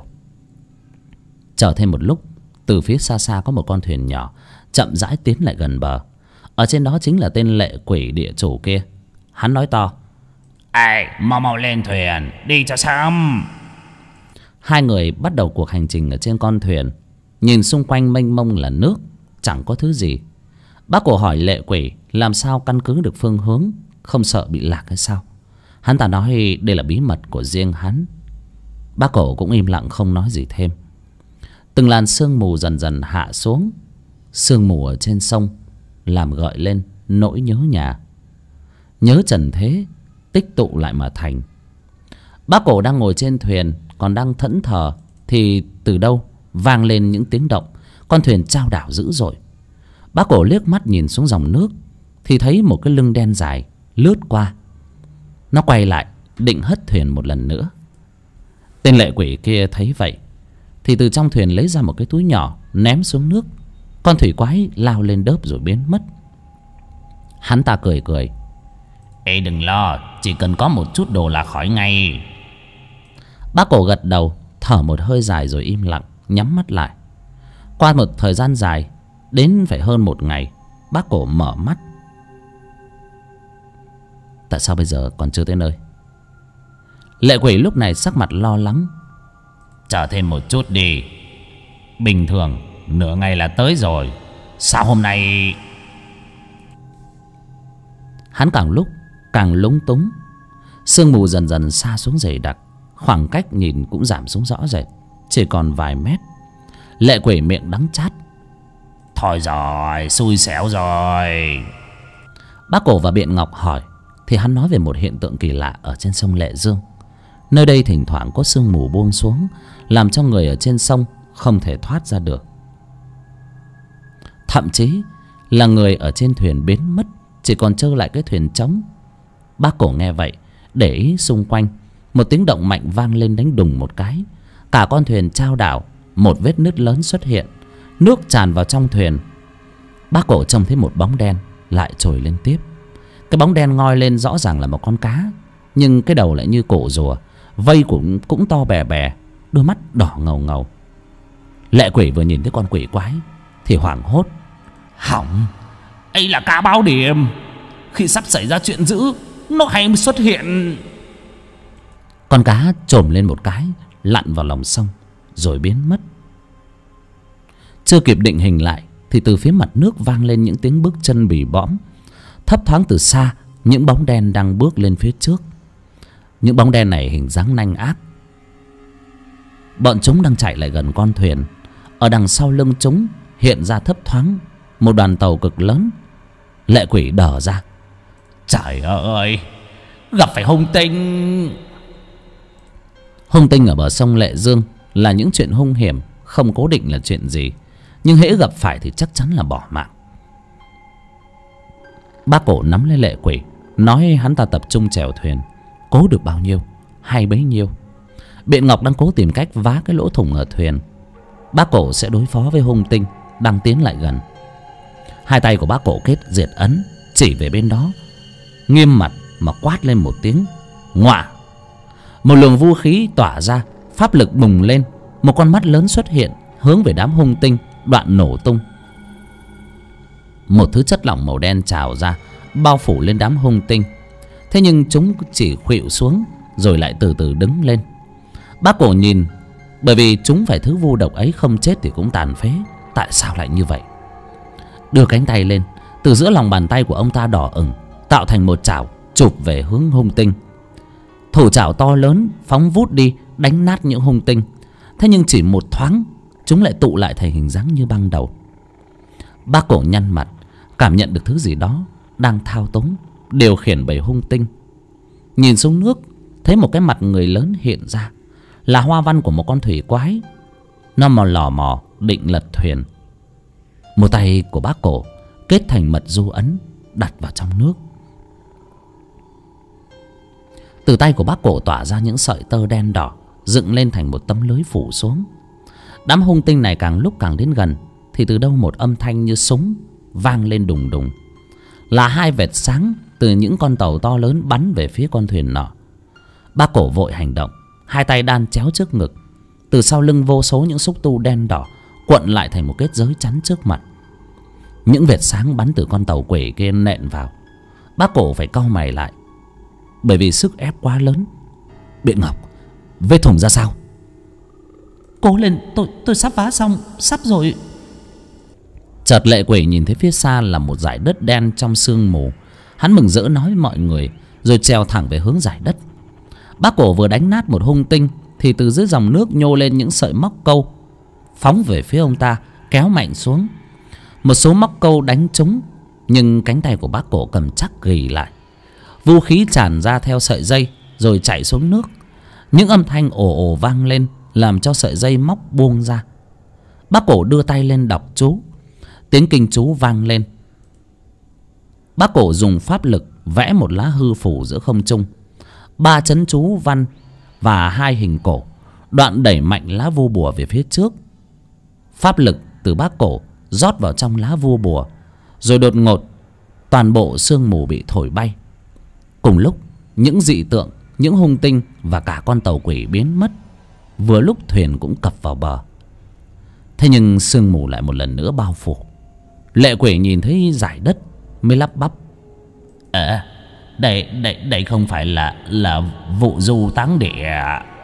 Chờ thêm một lúc, từ phía xa xa có một con thuyền nhỏ chậm rãi tiến lại gần bờ. Ở trên đó chính là tên lệ quỷ địa chủ kia. Hắn nói to: Ê, mau mau lên thuyền, đi cho xong. Hai người bắt đầu cuộc hành trình ở trên con thuyền. Nhìn xung quanh mênh mông là nước, chẳng có thứ gì. Bác Cổ hỏi lệ quỷ làm sao căn cứ được phương hướng, không sợ bị lạc hay sao. Hắn ta nói đây là bí mật của riêng hắn. Bác Cổ cũng im lặng không nói gì thêm. Từng làn sương mù dần dần hạ xuống. Sương mù ở trên sông làm gợi lên nỗi nhớ nhà, nhớ trần thế tích tụ lại mà thành. Bác Cổ đang ngồi trên thuyền, còn đang thẫn thờ, thì từ đâu vang lên những tiếng động. Con thuyền chao đảo dữ dội. Bác Cổ liếc mắt nhìn xuống dòng nước thì thấy một cái lưng đen dài lướt qua. Nó quay lại định hất thuyền một lần nữa. Tên lệ quỷ kia thấy vậy thì từ trong thuyền lấy ra một cái túi nhỏ ném xuống nước. Con thủy quái lao lên đớp rồi biến mất. Hắn ta cười cười: Ê, đừng lo, chỉ cần có một chút đồ là khỏi ngay. Bác Cổ gật đầu, thở một hơi dài rồi im lặng nhắm mắt lại. Qua một thời gian dài, đến phải hơn một ngày, bác Cổ mở mắt. Tại sao bây giờ còn chưa tới nơi? Lệ quỷ lúc này sắc mặt lo lắng: Chờ thêm một chút đi. Bình thường nửa ngày là tới rồi, sao hôm nay... Hắn càng lúc càng lúng túng. Sương mù dần dần xa xuống dày đặc, khoảng cách nhìn cũng giảm xuống rõ rệt, chỉ còn vài mét. Lệ quỷ miệng đắng chát: Thôi rồi, xui xẻo rồi. Bác Cổ và Biện Ngọc hỏi thì hắn nói về một hiện tượng kỳ lạ ở trên sông Lệ Dương. Nơi đây thỉnh thoảng có sương mù buông xuống, làm cho người ở trên sông không thể thoát ra được. Thậm chí là người ở trên thuyền biến mất, chỉ còn trơ lại cái thuyền trống. Bác Cổ nghe vậy, để ý xung quanh. Một tiếng động mạnh vang lên đánh đùng một cái. Cả con thuyền chao đảo, một vết nứt lớn xuất hiện, nước tràn vào trong thuyền. Bác Cổ trông thấy một bóng đen lại trồi lên tiếp. Cái bóng đen ngoi lên rõ ràng là một con cá, nhưng cái đầu lại như cổ rùa, vây cũng to bè bè, đôi mắt đỏ ngầu ngầu. Lệ Quỷ vừa nhìn thấy con quỷ quái thì hoảng hốt. Hỏng, ấy là cá báo điểm. Khi sắp xảy ra chuyện dữ, nó hay mới xuất hiện. Con cá chồm lên một cái, lặn vào lòng sông rồi biến mất. Chưa kịp định hình lại thì từ phía mặt nước vang lên những tiếng bước chân bì bõm. Thấp thoáng từ xa, những bóng đen đang bước lên phía trước. Những bóng đen này hình dáng nanh ác. Bọn chúng đang chạy lại gần con thuyền. Ở đằng sau lưng chúng hiện ra thấp thoáng một đoàn tàu cực lớn. Lệ Quỷ đờ ra. Trời ơi, gặp phải hung tinh. Hung tinh ở bờ sông Lệ Dương là những chuyện hung hiểm, không cố định là chuyện gì, nhưng hễ gặp phải thì chắc chắn là bỏ mạng. Bác Cổ nắm lấy Lệ Quỷ, nói hắn ta tập trung chèo thuyền, cố được bao nhiêu hay bấy nhiêu. Biện Ngọc đang cố tìm cách vá cái lỗ thủng ở thuyền. Bác Cổ sẽ đối phó với hung tinh đang tiến lại gần. Hai tay của bác Cổ kết diệt ấn, chỉ về bên đó, nghiêm mặt mà quát lên một tiếng ngọa. Một luồng vũ khí tỏa ra, pháp lực bùng lên, một con mắt lớn xuất hiện hướng về đám hung tinh, đoạn nổ tung. Một thứ chất lỏng màu đen trào ra, bao phủ lên đám hung tinh. Thế nhưng chúng chỉ khuỵu xuống rồi lại từ từ đứng lên. Bác Cổ nhìn, bởi vì chúng phải thứ vu độc ấy không chết thì cũng tàn phế. Tại sao lại như vậy? Đưa cánh tay lên, từ giữa lòng bàn tay của ông ta đỏ ửng, tạo thành một chảo chụp về hướng hung tinh. Thủ chảo to lớn phóng vút đi, đánh nát những hung tinh. Thế nhưng chỉ một thoáng, chúng lại tụ lại thành hình dáng như ban đầu. Bác Cổ nhăn mặt, cảm nhận được thứ gì đó đang thao túng, điều khiển bầy hung tinh. Nhìn xuống nước, thấy một cái mặt người lớn hiện ra, là hoa văn của một con thủy quái. Nó mà lò mò định lật thuyền. Một tay của bác Cổ kết thành mật du ấn, đặt vào trong nước. Từ tay của bác Cổ tỏa ra những sợi tơ đen đỏ, dựng lên thành một tấm lưới phủ xuống. Đám hung tinh này càng lúc càng đến gần, thì từ đâu một âm thanh như súng vang lên đùng đùng. Là hai vệt sáng từ những con tàu to lớn bắn về phía con thuyền nọ. Bác Cổ vội hành động, hai tay đan chéo trước ngực. Từ sau lưng vô số những xúc tu đen đỏ cuộn lại thành một kết giới chắn trước mặt. Những vệt sáng bắn từ con tàu quỷ kia nện vào. Bác Cổ phải cau mày lại, bởi vì sức ép quá lớn. Biện Ngọc, vết thủng ra sao? Cố lên, tôi sắp vá xong, sắp rồi. Chợt Lệ Quỷ nhìn thấy phía xa là một dải đất đen trong sương mù. Hắn mừng rỡ nói với mọi người, rồi trèo thẳng về hướng dải đất. Bác Cổ vừa đánh nát một hung tinh thì từ dưới dòng nước nhô lên những sợi móc câu, phóng về phía ông ta, kéo mạnh xuống. Một số móc câu đánh trúng, nhưng cánh tay của bác Cổ cầm chắc ghì lại. Vũ khí tràn ra theo sợi dây rồi chạy xuống nước. Những âm thanh ồ ồ vang lên, làm cho sợi dây móc buông ra. Bác Cổ đưa tay lên đọc chú. Tiếng kinh chú vang lên. Bác Cổ dùng pháp lực vẽ một lá hư phủ giữa không trung, 3 chấn chú văn và 2 hình cổ, đoạn đẩy mạnh lá vu bùa về phía trước. Pháp lực từ bác Cổ rót vào trong lá vu bùa, rồi đột ngột toàn bộ sương mù bị thổi bay. Cùng lúc, những dị tượng, những hung tinh và cả con tàu quỷ biến mất. Vừa lúc thuyền cũng cập vào bờ. Thế nhưng sương mù lại một lần nữa bao phủ. Lệ Quỷ nhìn thấy dải đất mới lắp bắp. Đây không phải là vụ du táng địa.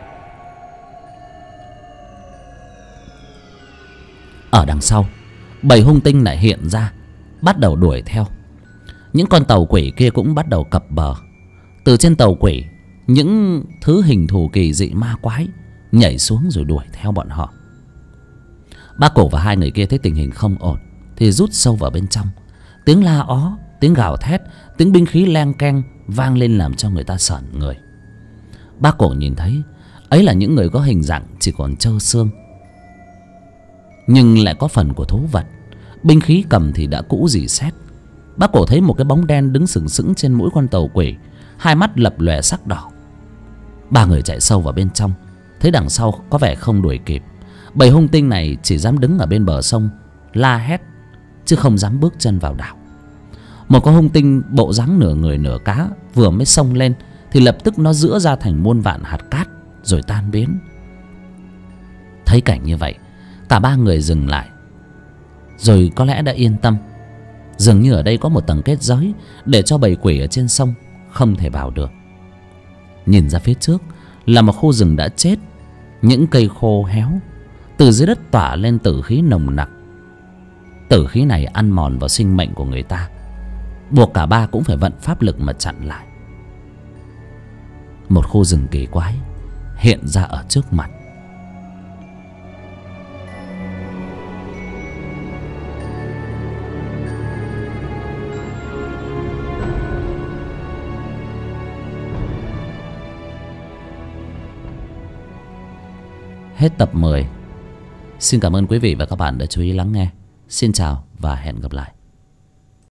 Ở đằng sau, bầy hung tinh lại hiện ra, bắt đầu đuổi theo. Những con tàu quỷ kia cũng bắt đầu cập bờ. Từ trên tàu quỷ, những thứ hình thù kỳ dị ma quái nhảy xuống rồi đuổi theo bọn họ. Bác Cổ và hai người kia thấy tình hình không ổn thì rút sâu vào bên trong. Tiếng la ó, tiếng gào thét, tiếng binh khí leng keng vang lên làm cho người ta sởn người. Bác Cổ nhìn thấy ấy là những người có hình dạng chỉ còn trơ xương, nhưng lại có phần của thú vật, Binh khí cầm thì đã cũ rỉ sét. Bác Cổ thấy một cái bóng đen đứng sừng sững trên mũi con tàu quỷ, hai mắt lập lòe sắc đỏ. Ba người chạy sâu vào bên trong, thấy đằng sau có vẻ không đuổi kịp. Bầy hung tinh này chỉ dám đứng ở bên bờ sông la hét, chứ không dám bước chân vào đảo. Một con hung tinh bộ dáng nửa người nửa cá vừa mới xông lên thì lập tức nó giũa ra thành muôn vạn hạt cát rồi tan biến. Thấy cảnh như vậy, cả ba người dừng lại, rồi có lẽ đã yên tâm. Dường như ở đây có một tầng kết giới để cho bầy quỷ ở trên sông không thể vào được. Nhìn ra phía trước là một khu rừng đã chết, những cây khô héo, từ dưới đất tỏa lên tử khí nồng nặc. Tử khí này ăn mòn vào sinh mệnh của người ta, buộc cả ba cũng phải vận pháp lực mà chặn lại. Một khu rừng kỳ quái hiện ra ở trước mặt. Hết tập 10. Xin cảm ơn quý vị và các bạn đã chú ý lắng nghe. Xin chào và hẹn gặp lại.